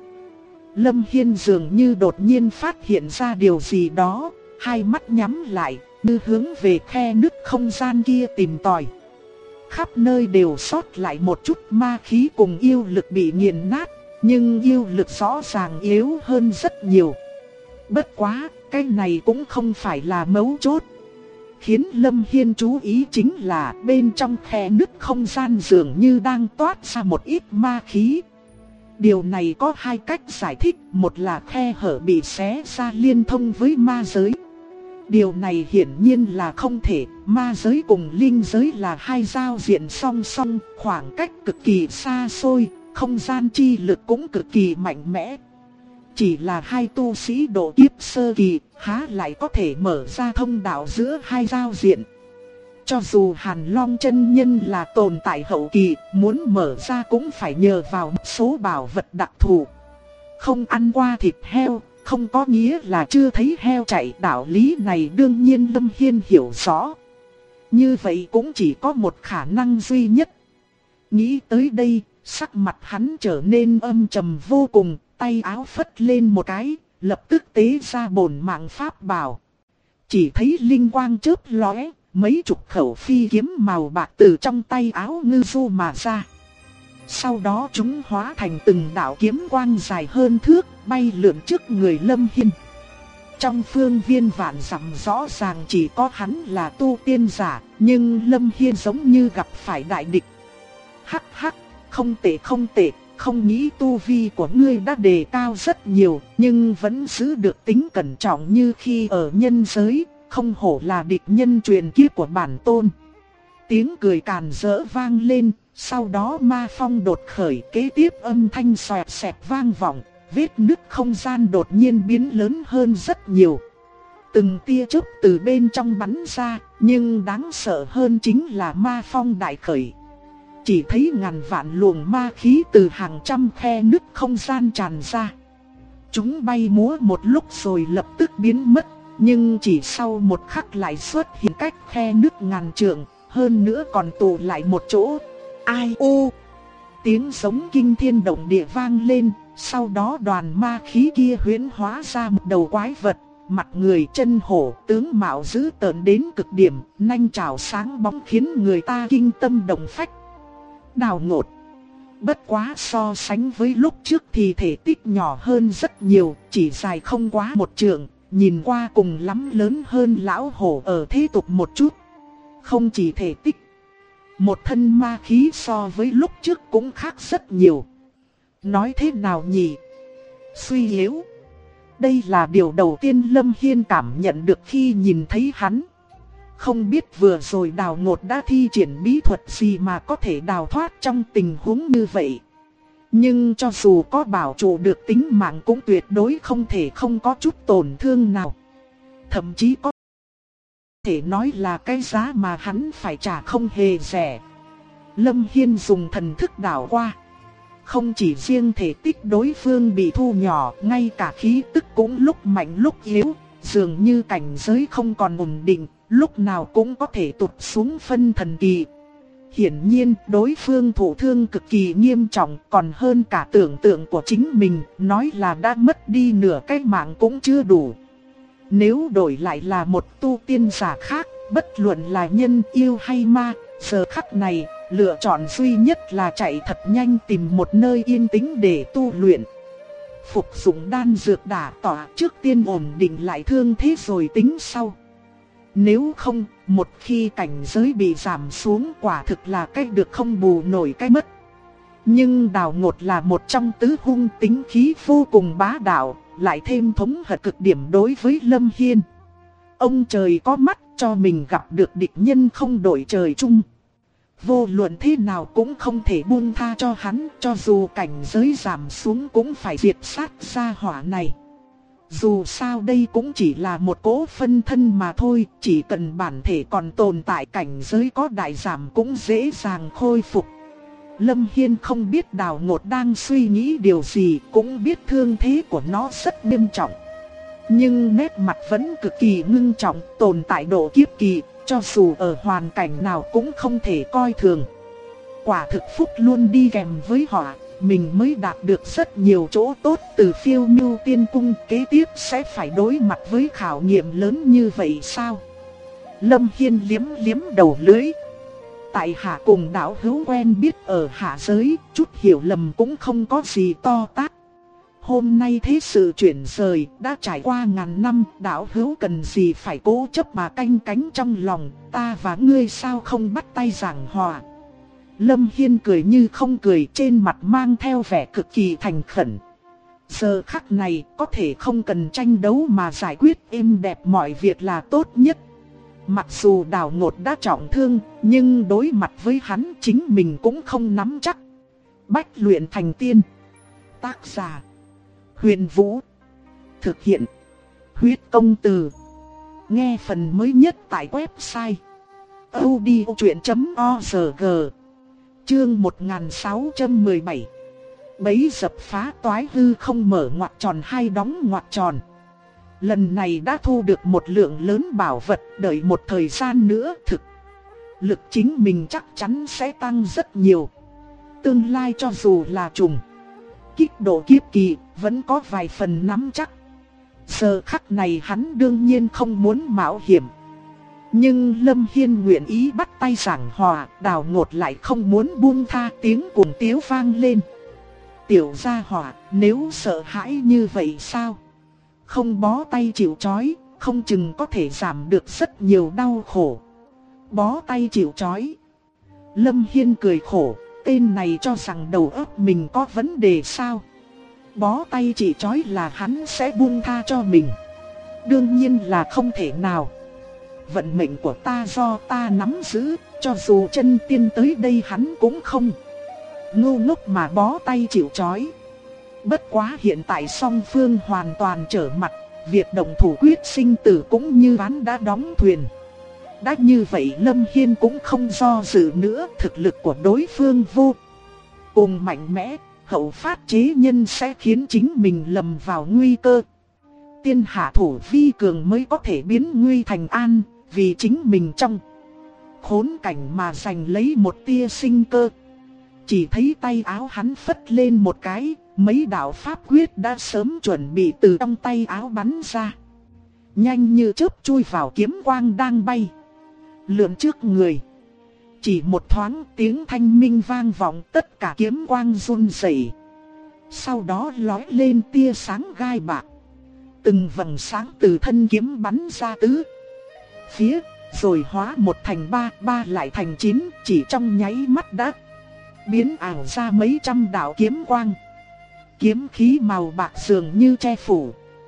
S1: Lâm Hiên dường như đột nhiên phát hiện ra điều gì đó, hai mắt nhắm lại, như hướng về khe nứt không gian kia tìm tòi. Khắp nơi đều sót lại một chút ma khí cùng yêu lực bị nghiền nát, nhưng yêu lực rõ ràng yếu hơn rất nhiều. Bất quá, cái này cũng không phải là mấu chốt. Khiến Lâm Hiên chú ý chính là bên trong khe nứt không gian dường như đang toát ra một ít ma khí. Điều này có hai cách giải thích, một là khe hở bị xé ra liên thông với ma giới. Điều này hiển nhiên là không thể, ma giới cùng linh giới là hai giao diện song song, khoảng cách cực kỳ xa xôi, không gian chi lực cũng cực kỳ mạnh mẽ. Chỉ là hai tu sĩ độ kiếp sơ kỳ, há lại có thể mở ra thông đạo giữa hai giao diện. Cho dù Hàn Long chân nhân là tồn tại hậu kỳ, muốn mở ra cũng phải nhờ vào một số bảo vật đặc thù. Không ăn qua thịt heo, không có nghĩa là chưa thấy heo chạy, đạo lý này đương nhiên Lâm Hiên hiểu rõ. Như vậy cũng chỉ có một khả năng duy nhất. Nghĩ tới đây, sắc mặt hắn trở nên âm trầm vô cùng, tay áo phất lên một cái, lập tức tế ra bổn mạng pháp bảo. Chỉ thấy linh quang chớp lóe, mấy chục khẩu phi kiếm màu bạc từ trong tay áo ngư du mà ra. Sau đó chúng hóa thành từng đạo kiếm quang dài hơn thước, bay lượn trước người Lâm Hiên. Trong phương viên vạn dặm rõ ràng chỉ có hắn là tu tiên giả, nhưng Lâm Hiên giống như gặp phải đại địch. Hắc hắc, không tệ không tệ, không nghĩ tu vi của ngươi đã đề cao rất nhiều, nhưng vẫn giữ được tính cẩn trọng như khi ở nhân giới, không hổ là địch nhân truyền kiếp của bản tôn. Tiếng cười càn rỡ vang lên, sau đó ma phong đột khởi, kế tiếp âm thanh xoẹt xẹt vang vọng, vết nứt không gian đột nhiên biến lớn hơn rất nhiều. Từng tia chớp từ bên trong bắn ra, nhưng đáng sợ hơn chính là ma phong đại khởi. Chỉ thấy ngàn vạn luồng ma khí từ hàng trăm khe nứt không gian tràn ra. Chúng bay múa một lúc rồi lập tức biến mất, nhưng chỉ sau một khắc lại xuất hiện cách khe nứt ngàn trượng, hơn nữa còn tụ lại một chỗ. Ai u, tiếng giống kinh thiên động địa vang lên, sau đó đoàn ma khí kia huyễn hóa ra một đầu quái vật, mặt người chân hổ, tướng mạo dữ tợn đến cực điểm, nanh chảo sáng bóng khiến người ta kinh tâm động phách. Đào Ngột. Bất quá so sánh với lúc trước thì thể tích nhỏ hơn rất nhiều, chỉ dài không quá một trượng, nhìn qua cùng lắm lớn hơn lão hổ ở thế tục một chút. Không chỉ thể tích, một thân ma khí so với lúc trước cũng khác rất nhiều. Nói thế nào nhỉ? Suy yếu. Đây là điều đầu tiên Lâm Hiên cảm nhận được khi nhìn thấy hắn. Không biết vừa rồi Đào Ngột đã thi triển bí thuật gì mà có thể đào thoát trong tình huống như vậy. Nhưng cho dù có bảo trụ được tính mạng cũng tuyệt đối không thể không có chút tổn thương nào. Thậm chí có thể nói là cái giá mà hắn phải trả không hề rẻ. Lâm Hiên dùng thần thức đảo qua. Không chỉ riêng thể tích đối phương bị thu nhỏ, ngay cả khí tức cũng lúc mạnh lúc yếu, dường như cảnh giới không còn ổn định, lúc nào cũng có thể tụt xuống phân thần kỳ. Hiển nhiên đối phương thụ thương cực kỳ nghiêm trọng, còn hơn cả tưởng tượng của chính mình, nói là đã mất đi nửa cái mạng cũng chưa đủ. Nếu đổi lại là một tu tiên giả khác, bất luận là nhân yêu hay ma, giờ khắc này, lựa chọn duy nhất là chạy thật nhanh tìm một nơi yên tĩnh để tu luyện. Phục dụng đan dược đả tỏa trước tiên ổn định lại thương thế rồi tính sau. Nếu không, một khi cảnh giới bị giảm xuống quả thực là cái được không bù nổi cái mất. Nhưng Đào Ngột là một trong tứ hung tính khí vô cùng bá đạo, lại thêm thống hận cực điểm đối với Lâm Hiên. Ông trời có mắt cho mình gặp được địch nhân không đổi trời chung. Vô luận thế nào cũng không thể buông tha cho hắn, cho dù cảnh giới giảm xuống cũng phải diệt sát gia hỏa này. Dù sao đây cũng chỉ là một cỗ phân thân mà thôi, chỉ cần bản thể còn tồn tại cảnh giới có đại giảm cũng dễ dàng khôi phục. Lâm Hiên không biết Đào Ngột đang suy nghĩ điều gì, cũng biết thương thế của nó rất nghiêm trọng. Nhưng nét mặt vẫn cực kỳ ngưng trọng, tồn tại độ kiếp kỳ, cho dù ở hoàn cảnh nào cũng không thể coi thường. Quả thực phúc luôn đi kèm với họ, mình mới đạt được rất nhiều chỗ tốt từ Phiêu Miêu Tiên Cung, kế tiếp sẽ phải đối mặt với khảo nghiệm lớn như vậy sao? Lâm Hiên liếm liếm đầu lưỡi. Tại hạ cùng đạo hữu quen biết ở hạ giới, chút hiểu lầm cũng không có gì to tát. Hôm nay thế sự chuyển rời, đã trải qua ngàn năm, đạo hữu cần gì phải cố chấp mà canh cánh trong lòng, ta và ngươi sao không bắt tay giảng hòa. Lâm Hiên cười như không cười, trên mặt mang theo vẻ cực kỳ thành khẩn. Giờ khắc này, có thể không cần tranh đấu mà giải quyết êm đẹp mọi việc là tốt nhất. Mặc dù Đào Ngột đã trọng thương, nhưng đối mặt với hắn chính mình cũng không nắm chắc. Bách luyện thành tiên. Tác giả: Huyền Vũ. Thực hiện: Huyết Công Từ. Nghe phần mới nhất tại website audiochuyện.org. Chương 1617. Bấy dập phá toái hư không mở ngoặc tròn hay đóng ngoặc tròn. Lần này đã thu được một lượng lớn bảo vật, đợi một thời gian nữa thực lực chính mình chắc chắn sẽ tăng rất nhiều. Tương lai cho dù là trùng kích độ kiếp kỳ, vẫn có vài phần nắm chắc. Giờ khắc này hắn đương nhiên không muốn mạo hiểm. Nhưng Lâm Hiên nguyện ý bắt tay giảng hòa, Đào Ngột lại không muốn buông tha, tiếng cuồng tiếu vang lên. Tiểu gia hỏa, nếu sợ hãi như vậy sao? Không bó tay chịu trói, không chừng có thể giảm được rất nhiều đau khổ. Bó tay chịu trói. Lâm Hiên cười khổ, tên này cho rằng đầu óc mình có vấn đề sao? Bó tay chịu trói là hắn sẽ buông tha cho mình? Đương nhiên là không thể nào. Vận mệnh của ta do ta nắm giữ, cho dù chân tiên tới đây hắn cũng không ngu ngốc mà bó tay chịu trói. Bất quá hiện tại song phương hoàn toàn trở mặt, việc đồng thủ quyết sinh tử cũng như ván đã đóng thuyền. Đã như vậy Lâm Hiên cũng không do dự nữa, thực lực của đối phương vô cùng mạnh mẽ, hậu phát chế nhân sẽ khiến chính mình lầm vào nguy cơ. Tiên hạ thủ vi cường mới có thể biến nguy thành an, vì chính mình trong khốn cảnh mà giành lấy một tia sinh cơ. Chỉ thấy tay áo hắn phất lên một cái, mấy đạo pháp quyết đã sớm chuẩn bị từ trong tay áo bắn ra. Nhanh như chớp chui vào kiếm quang đang bay lượn trước người. Chỉ một thoáng tiếng thanh minh vang vọng, tất cả kiếm quang run rẩy. Sau đó lóe lên tia sáng gai bạc. Từng vầng sáng từ thân kiếm bắn ra tứ phía, rồi hóa một thành ba, ba lại thành 9, chỉ trong nháy mắt đã biến ảo ra mấy trăm đạo kiếm quang. Kiếm khí màu bạc dường như che phủ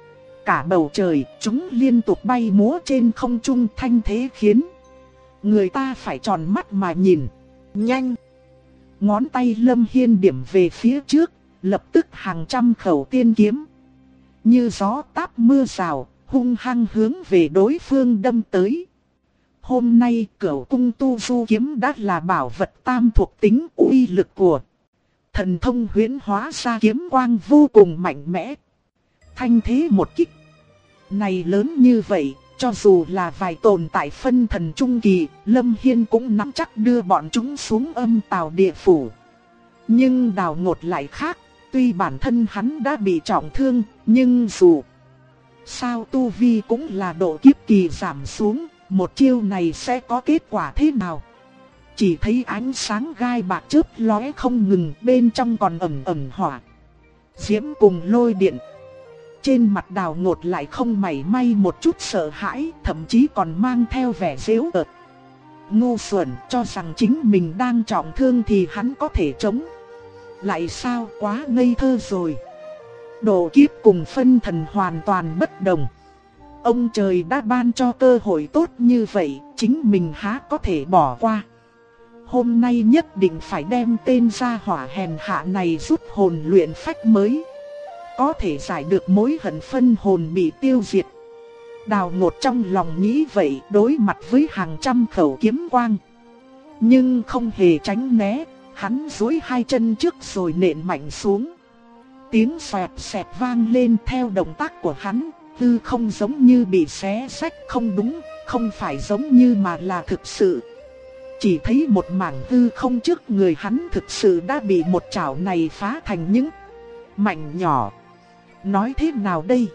S1: cả bầu trời, chúng liên tục bay múa trên không trung, thanh thế khiến người ta phải tròn mắt mà nhìn. Nhanh! Ngón tay Lâm Hiên điểm về phía trước, lập tức hàng trăm khẩu tiên kiếm như gió táp mưa rào, hung hăng hướng về đối phương đâm tới. Hôm nay Cửu Cung Tu Du Kiếm đã là bảo vật tam thuộc tính, uy lực của thần thông huyễn hóa ra kiếm quang vô cùng mạnh mẽ. Thanh thế một kích này lớn như vậy, cho dù là vài tồn tại phân thần trung kỳ, Lâm Hiên cũng nắm chắc đưa bọn chúng xuống âm tào địa phủ. Nhưng Đào Ngột lại khác, tuy bản thân hắn đã bị trọng thương, nhưng dù sao tu vi cũng là độ kiếp kỳ giảm xuống, một chiêu này sẽ có kết quả thế nào? Chỉ thấy ánh sáng gai bạc chớp lóe không ngừng, bên trong còn ẩn ẩn hỏa diễm cùng lôi điện. Trên mặt Đào Ngột lại không mảy may một chút sợ hãi, thậm chí còn mang theo vẻ giễu cợt. Ngu xuẩn, cho rằng chính mình đang trọng thương thì hắn có thể chống lại sao, quá ngây thơ rồi. Độ kiếp cùng phân thần hoàn toàn bất đồng. Ông trời đã ban cho cơ hội tốt như vậy, chính mình há có thể bỏ qua. Hôm nay nhất định phải đem tên gia hỏa hèn hạ này rút hồn luyện phách mới có thể giải được mối hận phân hồn bị tiêu diệt. Đào Ngột trong lòng nghĩ vậy, đối mặt với hàng trăm khẩu kiếm quang nhưng không hề tránh né, hắn duỗi hai chân trước rồi nện mạnh xuống. Tiếng xoẹt xẹt vang lên theo động tác của hắn, hư không giống như bị xé rách, không đúng, không phải giống như mà là thực sự. Chỉ thấy một mảng hư không trước người hắn thực sự đã bị một chảo này phá thành những mảnh nhỏ. Nói thế nào đây?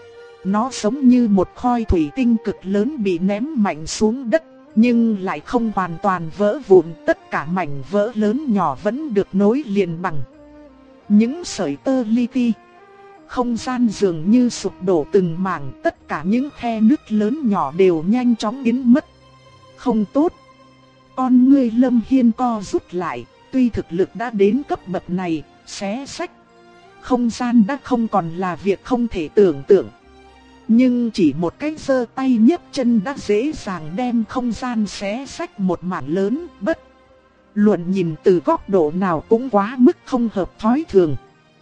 S1: Nó giống như một khối thủy tinh cực lớn bị ném mạnh xuống đất, nhưng lại không hoàn toàn vỡ vụn, tất cả mảnh vỡ lớn nhỏ vẫn được nối liền bằng những sợi tơ li ti. Không gian dường như sụp đổ từng mảng, tất cả những khe nứt lớn nhỏ đều nhanh chóng biến mất. Không tốt. Con ngươi Lâm Hiên co rút lại, tuy thực lực đã đến cấp bậc này, xé rách không gian đã không còn là việc không thể tưởng tượng. Nhưng chỉ một cái giơ tay nhấc chân đã dễ dàng đem không gian xé rách một mảng lớn, bất luận nhìn từ góc độ nào cũng quá mức không hợp thói thường.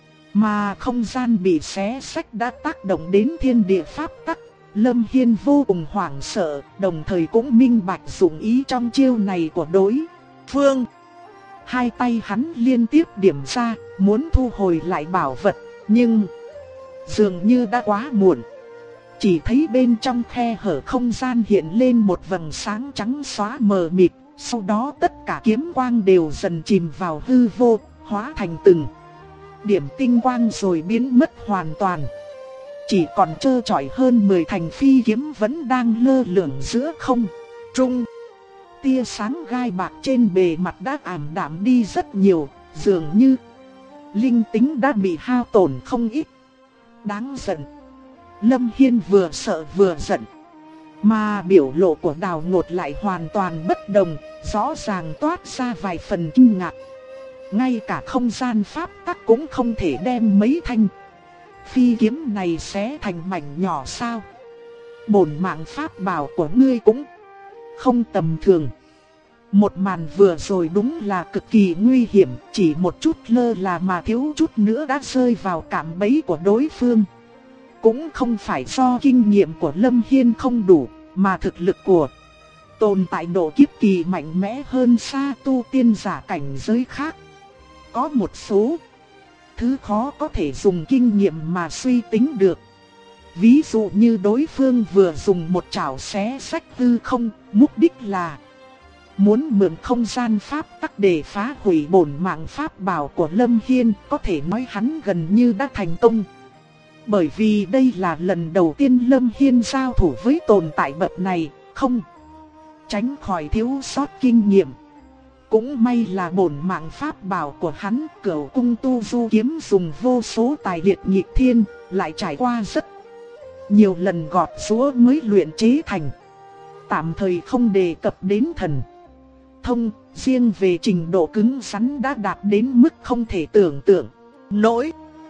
S1: Mà không gian bị xé rách đã tác động đến thiên địa pháp tắc. Lâm Hiên vô cùng hoảng sợ, đồng thời cũng minh bạch dụng ý trong chiêu này của đối phương. Hai tay hắn liên tiếp điểm ra, muốn thu hồi lại bảo vật, nhưng dường như đã quá muộn. Chỉ thấy bên trong khe hở không gian hiện lên một vầng sáng trắng xóa mờ mịt, sau đó tất cả kiếm quang đều dần chìm vào hư vô, hóa thành từng điểm tinh quang rồi biến mất hoàn toàn. Chỉ còn trơ trọi hơn 10 thành phi kiếm vẫn đang lơ lửng giữa không trung. Tia sáng gai bạc trên bề mặt đã ảm đạm đi rất nhiều, dường như linh tính đã bị hao tổn không ít. Đáng giận. Lâm Hiên vừa sợ vừa giận. Mà biểu lộ của Đào Ngột lại hoàn toàn bất đồng, rõ ràng toát ra vài phần kinh ngạc. Ngay cả không gian pháp tắc cũng không thể đem mấy thanh phi kiếm này xé thành mảnh nhỏ sao? Bổn mạng pháp bảo của ngươi cũng không tầm thường. Một màn vừa rồi đúng là cực kỳ nguy hiểm, chỉ một chút lơ là mà thiếu chút nữa đã rơi vào cạm bẫy của đối phương. Cũng không phải do kinh nghiệm của Lâm Hiên không đủ, mà thực lực của tồn tại độ kiếp kỳ mạnh mẽ hơn xa tu tiên giả cảnh giới khác. Có một số thứ khó có thể dùng kinh nghiệm mà suy tính được. Ví dụ như đối phương vừa dùng một chảo xé rách hư không, mục đích là muốn mượn không gian pháp tắc để phá hủy bổn mạng pháp bảo của Lâm Hiên, có thể nói hắn gần như đã thành công. Bởi vì đây là lần đầu tiên Lâm Hiên giao thủ với tồn tại bậc này, không tránh khỏi thiếu sót kinh nghiệm. Cũng may là bổn mạng pháp bảo của hắn, Cửu Cung Tu Du Kiếm dùng vô số tài liệt nghịch thiên, lại trải qua rất nhiều lần gọt giũa mới luyện chế thành. Tạm thời không đề cập đến thần thông, riêng về trình độ cứng rắn đã đạt đến mức không thể tưởng tượng nổi.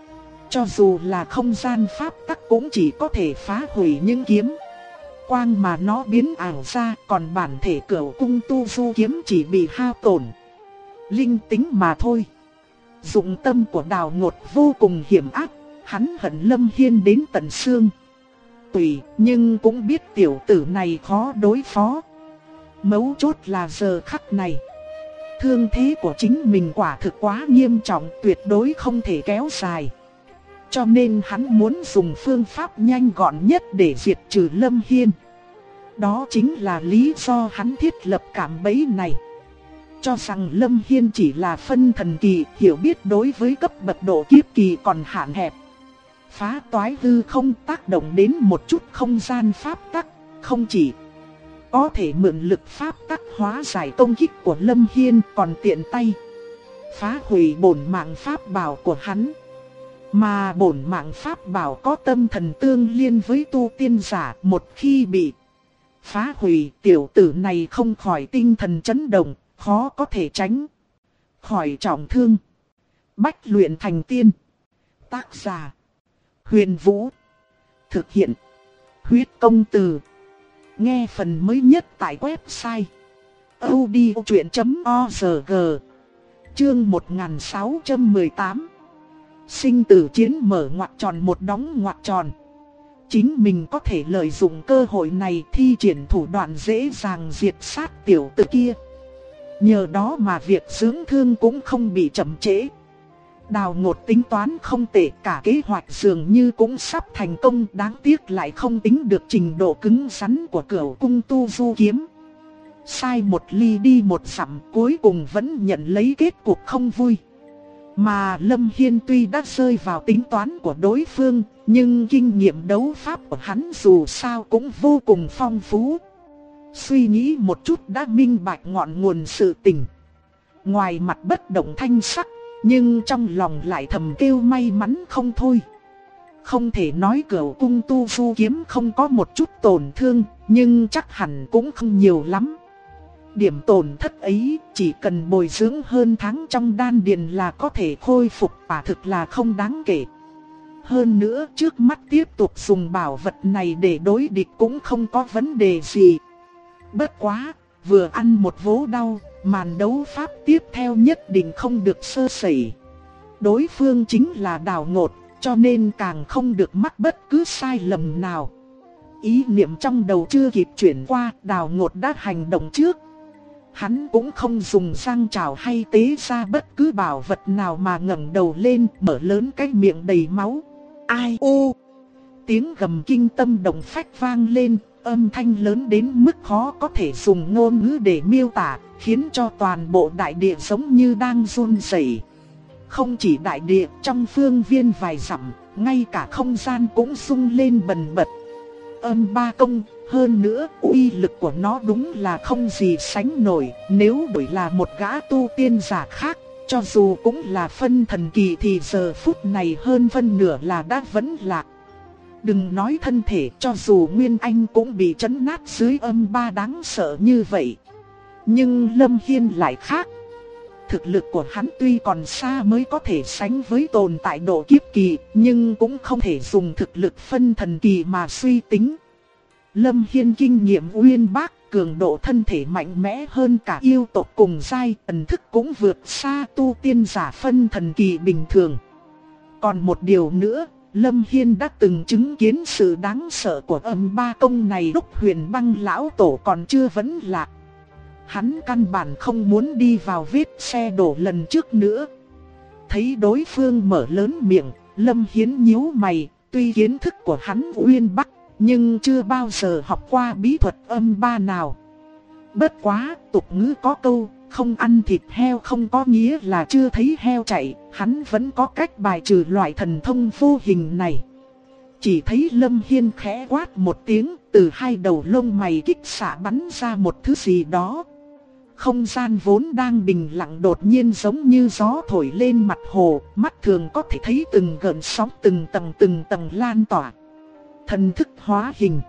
S1: Cho dù là không gian pháp tắc cũng chỉ có thể phá hủy những kiếm quang mà nó biến ảo ra, còn bản thể Cửu Cung Tu Du kiếm chỉ bị hao tổn linh tính mà thôi. Dụng tâm của Đào Ngột vô cùng hiểm ác, hắn hận Lâm Hiên đến tận xương tủy, nhưng cũng biết tiểu tử này khó đối phó. Mấu chốt là giờ khắc này, thương thế của chính mình quả thực quá nghiêm trọng, tuyệt đối không thể kéo dài. Cho nên hắn muốn dùng phương pháp nhanh gọn nhất để diệt trừ Lâm Hiên. Đó chính là lý do hắn thiết lập cạm bẫy này. Cho rằng Lâm Hiên chỉ là phân thần kỳ, hiểu biết đối với cấp bậc độ kiếp kỳ còn hạn hẹp. Phá toái hư không tác động đến một chút không gian pháp tắc, không chỉ có thể mượn lực pháp tắc hóa giải công kích của Lâm Hiên, còn tiện tay phá hủy bổn mạng pháp bảo của hắn. Mà bổn mạng pháp bảo có tâm thần tương liên với tu tiên giả, một khi bị phá hủy, tiểu tử này không khỏi tinh thần chấn động, khó có thể tránh khỏi trọng thương. Bách luyện thành tiên. Tác giả: Huyền Vũ. Thực hiện: Huyết Công Từ. Nghe phần mới nhất tại website audiochuyện.org. Chương 1618. Sinh tử chiến mở ngoặc tròn một đóng ngoặc tròn. Chính mình có thể lợi dụng cơ hội này thi triển thủ đoạn dễ dàng diệt sát tiểu tử kia. Nhờ đó mà việc dưỡng thương cũng không bị chậm trễ. Đào Ngột tính toán không tệ, cả kế hoạch dường như cũng sắp thành công, đáng tiếc lại không tính được trình độ cứng rắn của Cửu Cung Tu Du kiếm. Sai một ly đi một dặm, cuối cùng vẫn nhận lấy kết cục không vui. Mà Lâm Hiên tuy đã rơi vào tính toán của đối phương, nhưng kinh nghiệm đấu pháp của hắn dù sao cũng vô cùng phong phú. Suy nghĩ một chút đã minh bạch ngọn nguồn sự tình. Ngoài mặt bất động thanh sắc, nhưng trong lòng lại thầm kêu may mắn không thôi. Không thể nói Cửu Cung Tu Du kiếm không có một chút tổn thương, nhưng chắc hẳn cũng không nhiều lắm. Điểm tổn thất ấy chỉ cần bồi dưỡng hơn tháng trong đan điền là có thể khôi phục, quả thực là không đáng kể. Hơn nữa trước mắt tiếp tục dùng bảo vật này để đối địch cũng không có vấn đề gì. Bất quá, vừa ăn một vố đau, màn đấu pháp tiếp theo nhất định không được sơ sẩy. Đối phương chính là Đào Ngột, cho nên càng không được mắc bất cứ sai lầm nào. Ý niệm trong đầu chưa kịp chuyển qua, Đào Ngột đã hành động trước. Hắn cũng không dùng răng trảo hay tế ra bất cứ bảo vật nào mà ngẩng đầu lên, mở lớn cái miệng đầy máu. Ai ô! Tiếng gầm kinh tâm động phách vang lên, âm thanh lớn đến mức khó có thể dùng ngôn ngữ để miêu tả, khiến cho toàn bộ đại địa giống như đang run rẩy. Không chỉ đại địa, trong phương viên vài dặm, ngay cả không gian cũng rung lên bần bật. Âm ba công, hơn nữa uy lực của nó đúng là không gì sánh nổi. Nếu đổi là một gã tu tiên giả khác, cho dù cũng là phân thần kỳ thì giờ phút này hơn phân nửa là đã vẫn lạc. Đừng nói thân thể, cho dù Nguyên Anh cũng bị chấn nát dưới âm ba đáng sợ như vậy. Nhưng Lâm Hiên lại khác. Thực lực của hắn tuy còn xa mới có thể sánh với tồn tại độ kiếp kỳ, nhưng cũng không thể dùng thực lực phân thần kỳ mà suy tính. Lâm Hiên kinh nghiệm uyên bác, cường độ thân thể mạnh mẽ hơn cả yêu tộc cùng giai, ẩn thức cũng vượt xa tu tiên giả phân thần kỳ bình thường. Còn một điều nữa, Lâm Hiên đã từng chứng kiến sự đáng sợ của âm ba công này lúc Huyền Băng lão tổ còn chưa vấn lạc. Hắn căn bản không muốn đi vào vết xe đổ lần trước nữa. Thấy đối phương mở lớn miệng, Lâm Hiên nhíu mày, tuy kiến thức của hắn uyên bác, nhưng chưa bao giờ học qua bí thuật âm ba nào. Bất quá, tục ngữ có câu, không ăn thịt heo không có nghĩa là chưa thấy heo chạy, hắn vẫn có cách bài trừ loại thần thông vô hình này. Chỉ thấy Lâm Hiên khẽ quát một tiếng, từ hai đầu lông mày kích xạ bắn ra một thứ gì đó. Không gian vốn đang bình lặng đột nhiên giống như gió thổi lên mặt hồ, mắt thường có thể thấy từng gợn sóng từng tầng lan tỏa. Thần thức hóa hình.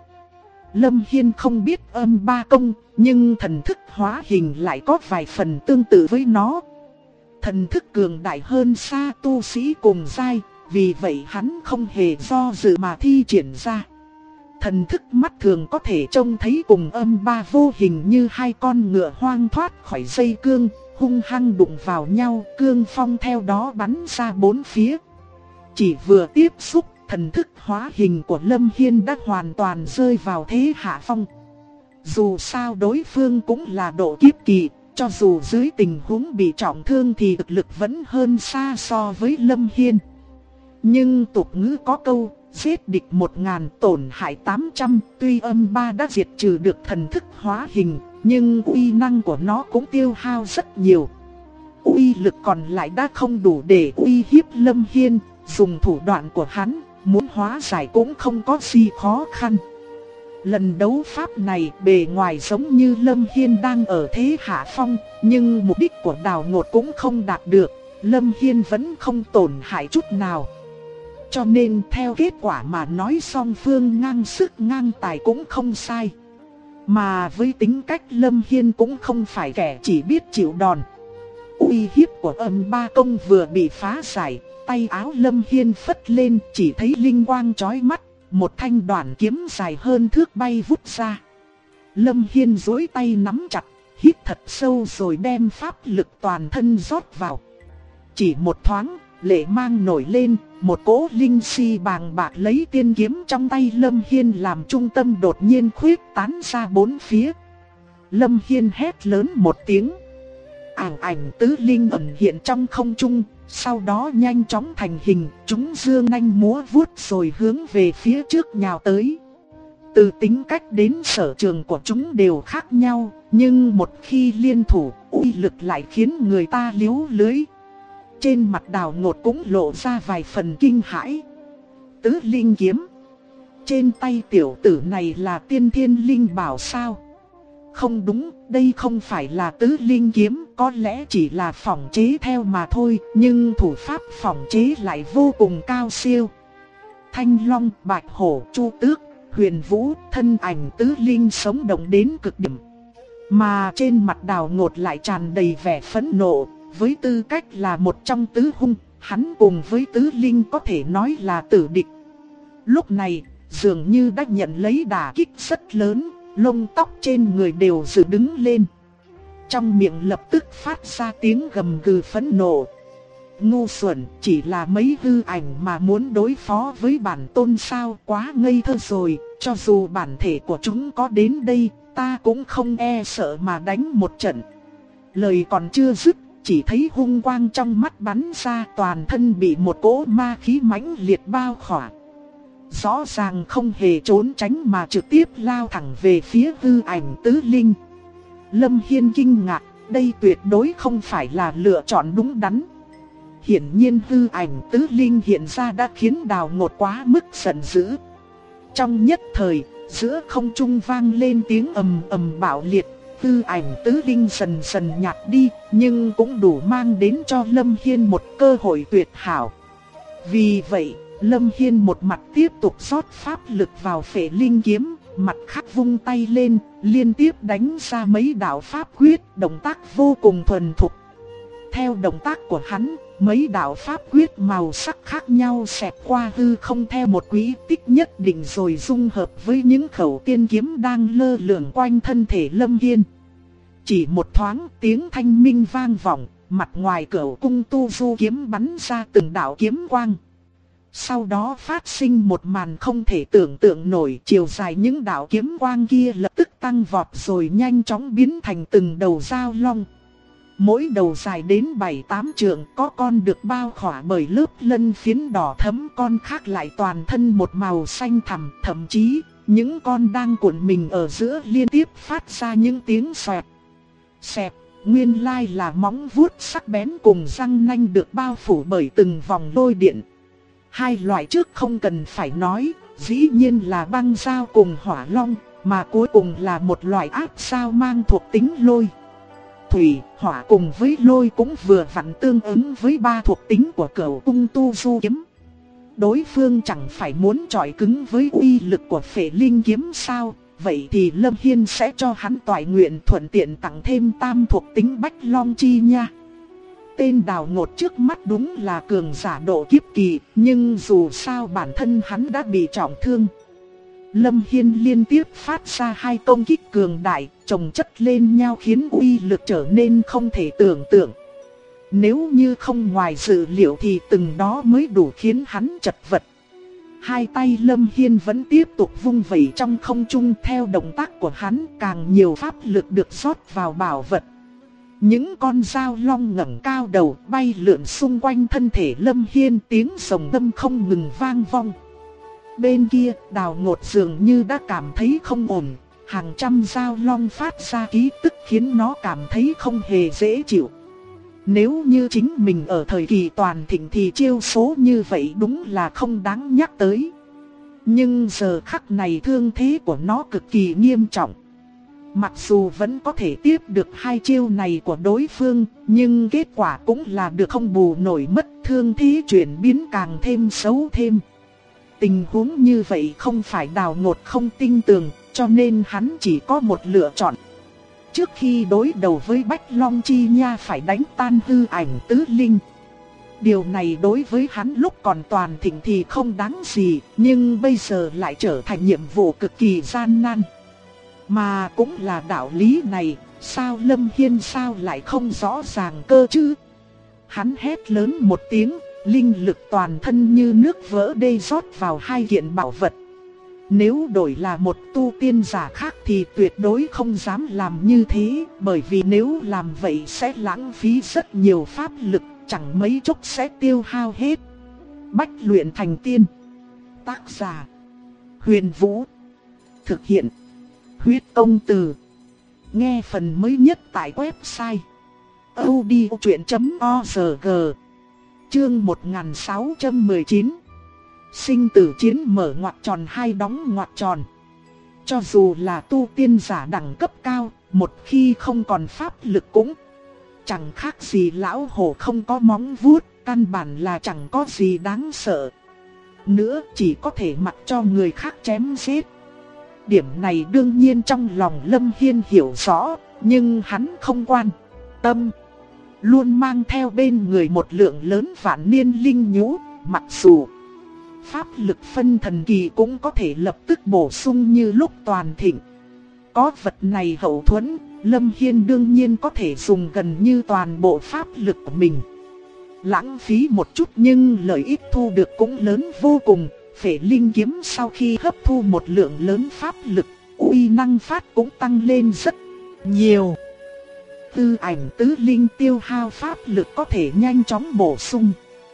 S1: Lâm Hiên không biết âm ba công, nhưng thần thức hóa hình lại có vài phần tương tự với nó. Thần thức cường đại hơn xa tu sĩ cùng giai, Vì vậy hắn không hề do dự mà thi triển ra. Thần thức mắt thường có thể trông thấy cùng âm ba vô hình như hai con ngựa hoang thoát khỏi dây cương, hung hăng đụng vào nhau, cương phong theo đó bắn ra bốn phía. Chỉ vừa tiếp xúc, thần thức hóa hình của Lâm Hiên đã hoàn toàn rơi vào thế hạ phong. Dù sao đối phương cũng là độ kiếp kỳ, cho dù dưới tình huống bị trọng thương thì thực lực vẫn hơn xa so với Lâm Hiên. Nhưng tục ngữ có câu, giết địch 1000 tổn hại 800, tuy âm ba đã diệt trừ được thần thức hóa hình, nhưng uy năng của nó cũng tiêu hao rất nhiều. Uy lực còn lại đã không đủ để uy hiếp Lâm Hiên, dùng thủ đoạn của hắn, muốn hóa giải cũng không có gì khó khăn. Lần đấu pháp này bề ngoài giống như Lâm Hiên đang ở thế hạ phong, nhưng mục đích của Đào Ngột cũng không đạt được, Lâm Hiên vẫn không tổn hại chút nào. Cho nên theo kết quả mà nói song phương ngang sức ngang tài cũng không sai. Mà với tính cách Lâm Hiên cũng không phải kẻ chỉ biết chịu đòn. Uy hiếp của âm ba công vừa bị phá giải, tay áo Lâm Hiên phất lên chỉ thấy linh quang chói mắt, một thanh đoạn kiếm dài hơn thước bay vút ra. Lâm Hiên duỗi tay nắm chặt, hít thật sâu rồi đem pháp lực toàn thân rót vào. Chỉ một thoáng, lệ mang nổi lên, một cỗ linh si bàng bạc lấy tiên kiếm trong tay Lâm Hiên làm trung tâm đột nhiên khuyết tán ra bốn phía. Lâm Hiên hét lớn một tiếng. Ảnh tứ linh ẩn hiện trong không trung, sau đó nhanh chóng thành hình, chúng dương nanh múa vuốt rồi hướng về phía trước nhào tới. Từ tính cách đến sở trường của chúng đều khác nhau, nhưng một khi liên thủ, uy lực lại khiến người ta liếu lưới. Trên mặt Đào Ngột cũng lộ ra vài phần kinh hãi. Tứ linh kiếm. Trên tay tiểu tử này là tiên thiên linh bảo sao? Không đúng, đây không phải là tứ linh kiếm, có lẽ chỉ là phỏng chế theo mà thôi, nhưng thủ pháp phỏng chế lại vô cùng cao siêu. Thanh Long, Bạch Hổ, Chu Tước, Huyền Vũ, thân ảnh tứ linh sống động đến cực điểm. Mà trên mặt Đào Ngột lại tràn đầy vẻ phẫn nộ. Với tư cách là một trong tứ hung, hắn cùng với tứ linh có thể nói là tử địch. Lúc này, dường như đã nhận lấy đả kích rất lớn, lông tóc trên người đều dựng đứng lên. Trong miệng lập tức phát ra tiếng gầm gừ phẫn nộ. Ngu xuẩn, chỉ là mấy hư ảnh mà muốn đối phó với bản tôn sao, quá ngây thơ rồi. Cho dù bản thể của chúng có đến đây, ta cũng không e sợ mà đánh một trận. Lời còn chưa dứt, chỉ thấy hung quang trong mắt bắn ra, toàn thân bị một cỗ ma khí mãnh liệt bao khỏa. Rõ ràng không hề trốn tránh mà trực tiếp lao thẳng về phía hư ảnh tứ linh. Lâm Hiên kinh ngạc, đây tuyệt đối không phải là lựa chọn đúng đắn. Hiển nhiên hư ảnh tứ linh hiện ra đã khiến Đào Ngột quá mức giận dữ. Trong nhất thời, giữa không trung vang lên tiếng ầm ầm bạo liệt. Hư ảnh tứ linh dần dần nhạt đi, nhưng cũng đủ mang đến cho Lâm Hiên một cơ hội tuyệt hảo. Vì vậy, Lâm Hiên một mặt tiếp tục rót pháp lực vào phệ linh kiếm, mặt khác vung tay lên, liên tiếp đánh ra mấy đạo pháp quyết, động tác vô cùng thuần thục. Theo động tác của hắn, mấy đạo pháp quyết màu sắc khác nhau xẹt qua hư không theo một quỹ tích nhất định rồi dung hợp với những khẩu tiên kiếm đang lơ lửng quanh thân thể Lâm Hiên. Chỉ một thoáng tiếng thanh minh vang vọng, mặt ngoài cửu cung tu du kiếm bắn ra từng đạo kiếm quang. Sau đó phát sinh một màn không thể tưởng tượng nổi, chiều dài những đạo kiếm quang kia lập tức tăng vọt rồi nhanh chóng biến thành từng đầu dao long. Mỗi đầu dài đến 7-8 trượng, có con được bao khỏa bởi lớp lân phiến đỏ thẫm, con khác lại toàn thân một màu xanh thẳm, thậm chí những con đang cuộn mình ở giữa liên tiếp phát ra những tiếng xoẹt, xẹp. Nguyên lai là móng vuốt sắc bén cùng răng nanh được bao phủ bởi từng vòng lôi điện. Hai loại trước không cần phải nói, dĩ nhiên là băng dao cùng hỏa long, mà cuối cùng là một loại áp sao mang thuộc tính lôi. Thủy, hỏa cùng với lôi cũng vừa vặn tương ứng với ba thuộc tính của cửu cung tu du kiếm. Đối phương chẳng phải muốn chọi cứng với uy lực của phệ linh kiếm sao? Vậy thì Lâm Hiên sẽ cho hắn toại nguyện thuận tiện tặng thêm tam thuộc tính bách long chi nha. tên Đào Ngột trước mắt đúng là cường giả độ kiếp kỳ, nhưng dù sao bản thân hắn đã bị trọng thương. Lâm Hiên liên tiếp phát ra 2 công kích cường đại, chồng chất lên nhau khiến uy lực trở nên không thể tưởng tượng. Nếu như không ngoài dự liệu thì từng đó mới đủ khiến hắn chật vật. 2 tay Lâm Hiên vẫn tiếp tục vung vẩy trong không trung, theo động tác của hắn càng nhiều pháp lực được rót vào bảo vật. Những con dao long ngẩng cao đầu bay lượn xung quanh thân thể Lâm Hiên, tiếng rồng ngâm không ngừng vang vọng. Bên kia, Đào Ngột dường như đã cảm thấy không ổn, hàng trăm dao long phát ra ký tức khiến nó cảm thấy không hề dễ chịu. Nếu như chính mình ở thời kỳ toàn thịnh thì chiêu số như vậy đúng là không đáng nhắc tới. Nhưng giờ khắc này thương thế của nó cực kỳ nghiêm trọng. Mặc dù vẫn có thể tiếp được 2 chiêu này của đối phương, nhưng kết quả cũng là được không bù nổi, mất thương thế chuyển biến càng thêm xấu thêm. Tình huống như vậy không phải Đào Ngột không tin tưởng, cho nên hắn chỉ có một lựa chọn. Trước khi đối đầu với Bách Long Chi Nha phải đánh tan hư ảnh tứ linh. Điều này đối với hắn lúc còn toàn thịnh thì không đáng gì, nhưng bây giờ lại trở thành nhiệm vụ cực kỳ gian nan. Mà cũng là đạo lý này, sao Lâm Hiên sao lại không rõ ràng cơ chứ? Hắn hét lớn một tiếng, linh lực toàn thân như nước vỡ đê rót vào 2 kiện bảo vật. Nếu đổi là một tu tiên giả khác thì tuyệt đối không dám làm như thế, bởi vì nếu làm vậy sẽ lãng phí rất nhiều pháp lực, chẳng mấy chốc sẽ tiêu hao hết. Bách luyện thành tiên. Tác giả: Huyền Vũ. Thực hiện: Huyết Công Từ. Nghe phần mới nhất tại website audiochuyện.org. Chương 1619. Sinh tử chiến mở ngoặc tròn 2 đóng ngoặc tròn. Cho dù là tu tiên giả đẳng cấp cao, một khi không còn pháp lực cũng chẳng khác gì lão hổ không có móng vuốt, căn bản là chẳng có gì đáng sợ. Nữa chỉ có thể mặc cho người khác chém giết. Điểm này đương nhiên trong lòng Lâm Hiên hiểu rõ, nhưng hắn không quan tâm. Luôn mang theo bên người một lượng lớn vạn niên linh nhũ, mặc dù pháp lực phân thần kỳ cũng có thể lập tức bổ sung như lúc toàn thịnh. Có vật này hậu thuẫn, Lâm Hiên đương nhiên có thể dùng gần như toàn bộ pháp lực của mình. Lãng phí một chút nhưng lợi ích thu được cũng lớn vô cùng. Phệ linh kiếm sau khi hấp thu một lượng lớn pháp lực, uy năng phát cũng tăng lên rất nhiều. Tư ảnh tứ linh tiêu hao pháp lực có thể nhanh chóng bổ sung.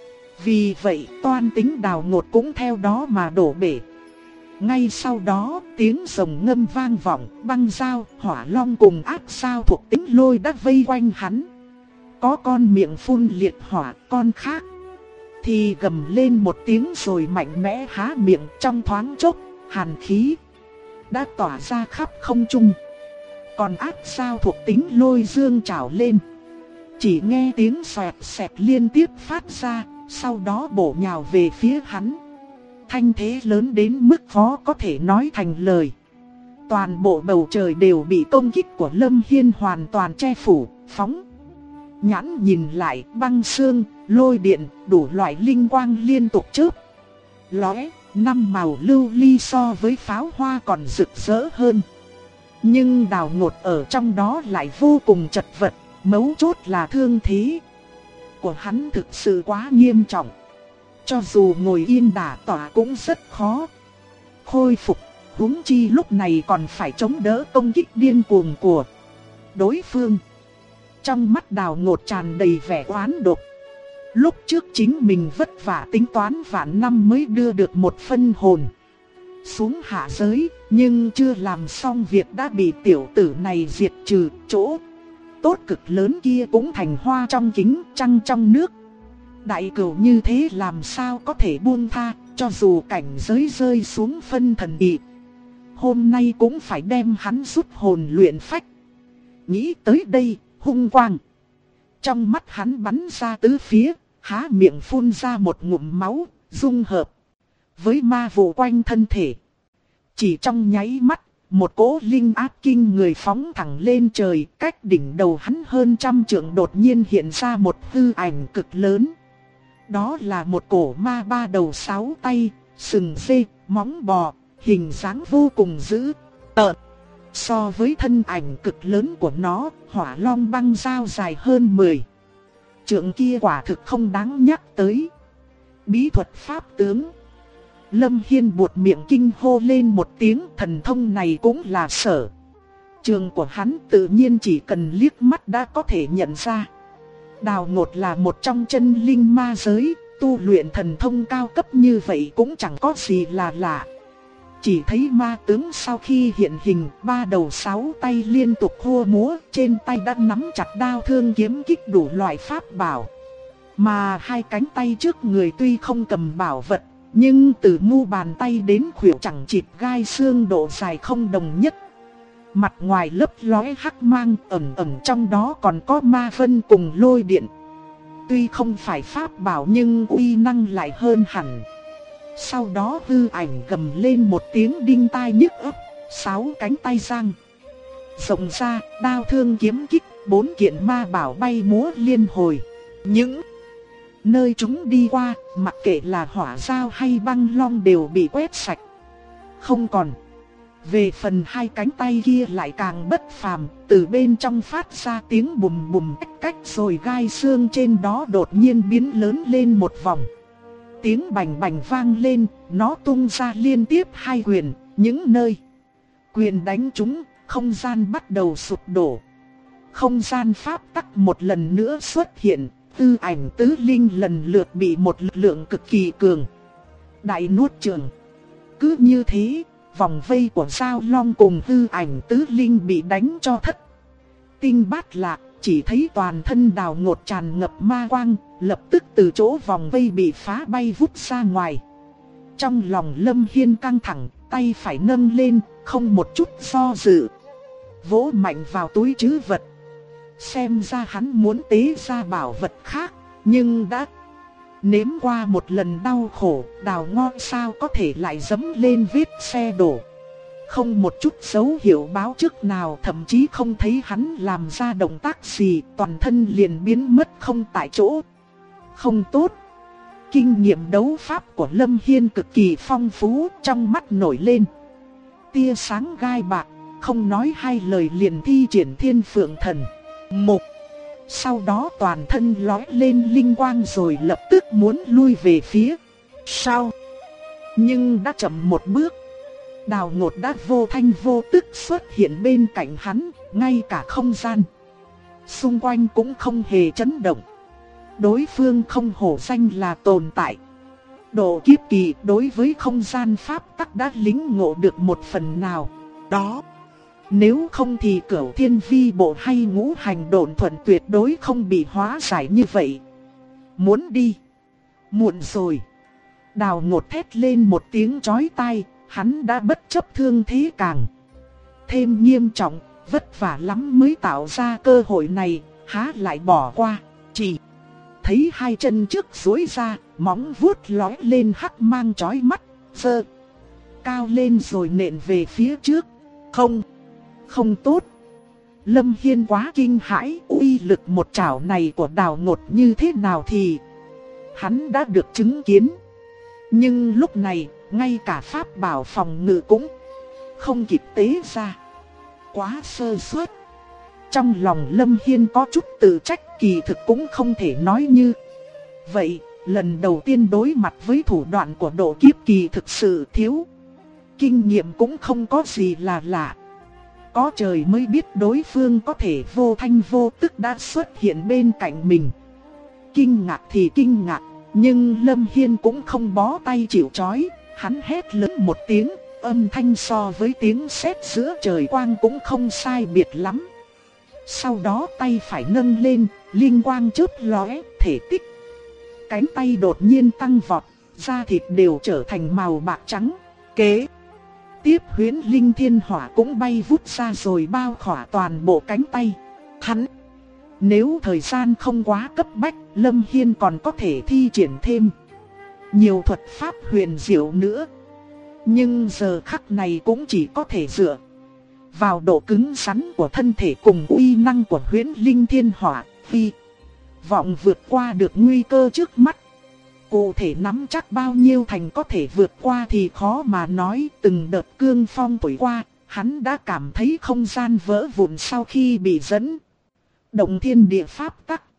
S1: Vì vậy toan tính Đào Ngột cũng theo đó mà đổ bể. Ngay sau đó tiếng rồng ngâm vang vọng, băng dao, hỏa long cùng ác sao thuộc tính lôi đã vây quanh hắn. Có con miệng phun liệt hỏa, con khác thì gầm lên một tiếng rồi mạnh mẽ há miệng, trong thoáng chốc, hàn khí đã tỏa ra khắp không trung. Còn ác sao thuộc tính lôi dương trào lên. Chỉ nghe tiếng xoẹt xẹt liên tiếp phát ra, sau đó bổ nhào về phía hắn. Thanh thế lớn đến mức khó có thể nói thành lời. Toàn bộ bầu trời đều bị công kích của Lâm Hiên hoàn toàn che phủ, phóng nhãn nhìn lại, băng sương, lôi điện, đủ loại linh quang liên tục chớp lóe, 5 màu lưu ly so với pháo hoa còn rực rỡ hơn. Nhưng Đào Ngột ở trong đó lại vô cùng chật vật, mấu chốt là thương thế của hắn thực sự quá nghiêm trọng. Cho dù ngồi yên đả tỏa cũng rất khó khôi phục, huống chi lúc này còn phải chống đỡ công kích điên cuồng của đối phương. Trong mắt Đào Ngột tràn đầy vẻ oán độc. Lúc trước chính mình vất vả tính toán vạn năm mới đưa được một phân hồn xuống hạ giới, nhưng chưa làm xong việc đã bị tiểu tử này diệt trừ. Chỗ tốt cực lớn kia cũng thành hoa trong kính, trăng trong nước. Đại cửu như thế làm sao có thể buông tha, cho dù cảnh giới rơi xuống phân thần kỳ, hôm nay cũng phải đem hắn rút hồn luyện phách. Nghĩ tới đây, hung quang trong mắt hắn bắn ra tứ phía, há miệng phun ra một ngụm máu, dung hợp với ma vụ quanh thân thể. Chỉ trong nháy mắt, một cỗ linh áp kinh người phóng thẳng lên trời, cách đỉnh đầu hắn hơn 100 trượng đột nhiên hiện ra một hư ảnh cực lớn. Đó là một cổ ma 3 đầu 6 tay, sừng dê, móng bò, hình dáng vô cùng dữ tợn. So với thân ảnh cực lớn của nó, hỏa long băng dao dài hơn 10 trượng kia quả thực không đáng nhắc tới. Bí thuật pháp tướng. Lâm Hiên buột miệng kinh hô lên một tiếng, thần thông này cũng là sở trường của hắn, tự nhiên chỉ cần liếc mắt đã có thể nhận ra. Đào Ngột là một trong chân linh ma giới, tu luyện thần thông cao cấp như vậy cũng chẳng có gì là lạ. Chỉ thấy ma tướng sau khi hiện hình, 3 đầu 6 tay liên tục hô múa, trên tay đã nắm chặt đao thương kiếm kích đủ loại pháp bảo. Mà hai cánh tay trước người tuy không cầm bảo vật, nhưng từ mu bàn tay đến khuỷu chẳng chịt gai xương độ dài không đồng nhất. Mặt ngoài lấp lóe hắc mang, ẩn ẩn trong đó còn có ma vân cùng lôi điện. Tuy không phải pháp bảo nhưng uy năng lại hơn hẳn. Sau đó hư ảnh gầm lên một tiếng đinh tai nhức óc, 6 cánh tay giang rộng ra, đao thương kiếm kích, 4 kiện ma bảo bay múa liên hồi. Những nơi chúng đi qua, mặc kệ là hỏa dao hay băng long đều bị quét sạch không còn. Về phần hai cánh tay kia lại càng bất phàm, từ bên trong phát ra tiếng bùm bùm cách cách, rồi gai xương trên đó đột nhiên biến lớn lên một vòng. Tiếng bành bành vang lên, nó tung ra liên tiếp 2 quyền, những nơi quyền đánh trúng, không gian bắt đầu sụp đổ. Không gian pháp tắc một lần nữa xuất hiện, tư ảnh tứ linh lần lượt bị một lực lượng cực kỳ cường đại nuốt chửng. Cứ như thế, vòng vây của Giao Long cùng tư ảnh tứ linh bị đánh cho thất tinh bát lạc, chỉ thấy toàn thân Đào Ngột tràn ngập ma quang, lập tức từ chỗ vòng vây bị phá bay vút ra ngoài. Trong lòng Lâm Hiên căng thẳng, tay phải nâng lên, không một chút do dự, vỗ mạnh vào túi trữ vật. Xem ra hắn muốn tế ra bảo vật khác, nhưng đã nếm qua một lần đau khổ, Đào Ngon sao có thể lại dẫm lên vết xe đổ. Không một chút dấu hiệu báo trước nào, thậm chí không thấy hắn làm ra động tác gì, toàn thân liền biến mất không tại chỗ. Không tốt. Kinh nghiệm đấu pháp của Lâm Hiên cực kỳ phong phú, trong mắt nổi lên tia sáng gai bạc, không nói hai lời liền thi triển Thiên Phượng Thần Mục. Sau đó toàn thân lói lên linh quang rồi lập tức muốn lui về phía sau. Nhưng đã chậm một bước, Đào Ngột đã vô thanh vô tức xuất hiện bên cạnh hắn, ngay cả không gian xung quanh cũng không hề chấn động. Đối phương không hổ danh là tồn tại độ kiếp kỳ, đối với không gian pháp tắc đã lĩnh ngộ được một phần nào đó. Nếu không thì Cửu Thiên Vi Bộ hay Ngũ Hành Độn Thuận tuyệt đối không bị hóa giải như vậy. Muốn đi, muộn rồi. Đào Ngột thét lên một tiếng chói tai, hắn đã bất chấp thương thế càng thêm nghiêm trọng, vất vả lắm mới tạo ra cơ hội này, há lại bỏ qua. Chỉ thấy hai chân trước duỗi ra, móng vuốt lói lên hắc mang chói mắt, giơ cao lên rồi nện về phía trước. Không tốt. Lâm Hiên quá kinh hãi, uy lực một chảo này của Đào Ngột như thế nào thì hắn đã được chứng kiến. Nhưng lúc này, ngay cả pháp bảo phòng ngự cũng không kịp tế ra. Quá sơ suất. Trong lòng Lâm Hiên có chút tự trách, kỳ thực cũng không thể nói như vậy. Lần đầu tiên đối mặt với thủ đoạn của độ kiếp kỳ thực sự thiếu kinh nghiệm cũng không có gì là lạ. Có trời mới biết đối phương có thể vô thanh vô tức đã xuất hiện bên cạnh mình. Kinh ngạc thì kinh ngạc, nhưng Lâm Hiên cũng không bó tay chịu trói. Hắn hét lớn một tiếng, âm thanh so với tiếng sét giữa trời quang cũng không sai biệt lắm. Sau đó tay phải nâng lên, linh quang chớp lóe, thể tích cánh tay đột nhiên tăng vọt, da thịt đều trở thành màu bạc trắng. Kế tiếp Huyễn Linh Thiên Hỏa cũng bay vút ra rồi bao khỏa toàn bộ cánh tay hắn. Nếu thời gian không quá cấp bách, Lâm Hiên còn có thể thi triển thêm nhiều thuật pháp huyền diệu nữa. Nhưng giờ khắc này cũng chỉ có thể dựa vào độ cứng rắn của thân thể cùng uy năng của huyễn linh thiên hỏa, hy vọng vượt qua được nguy cơ trước mắt. Cụ thể nắm chắc bao nhiêu thành có thể vượt qua thì khó mà nói. Từng đợt cương phong thổi qua, hắn đã cảm thấy không gian vỡ vụn sau khi bị dẫn động thiên địa pháp tắc.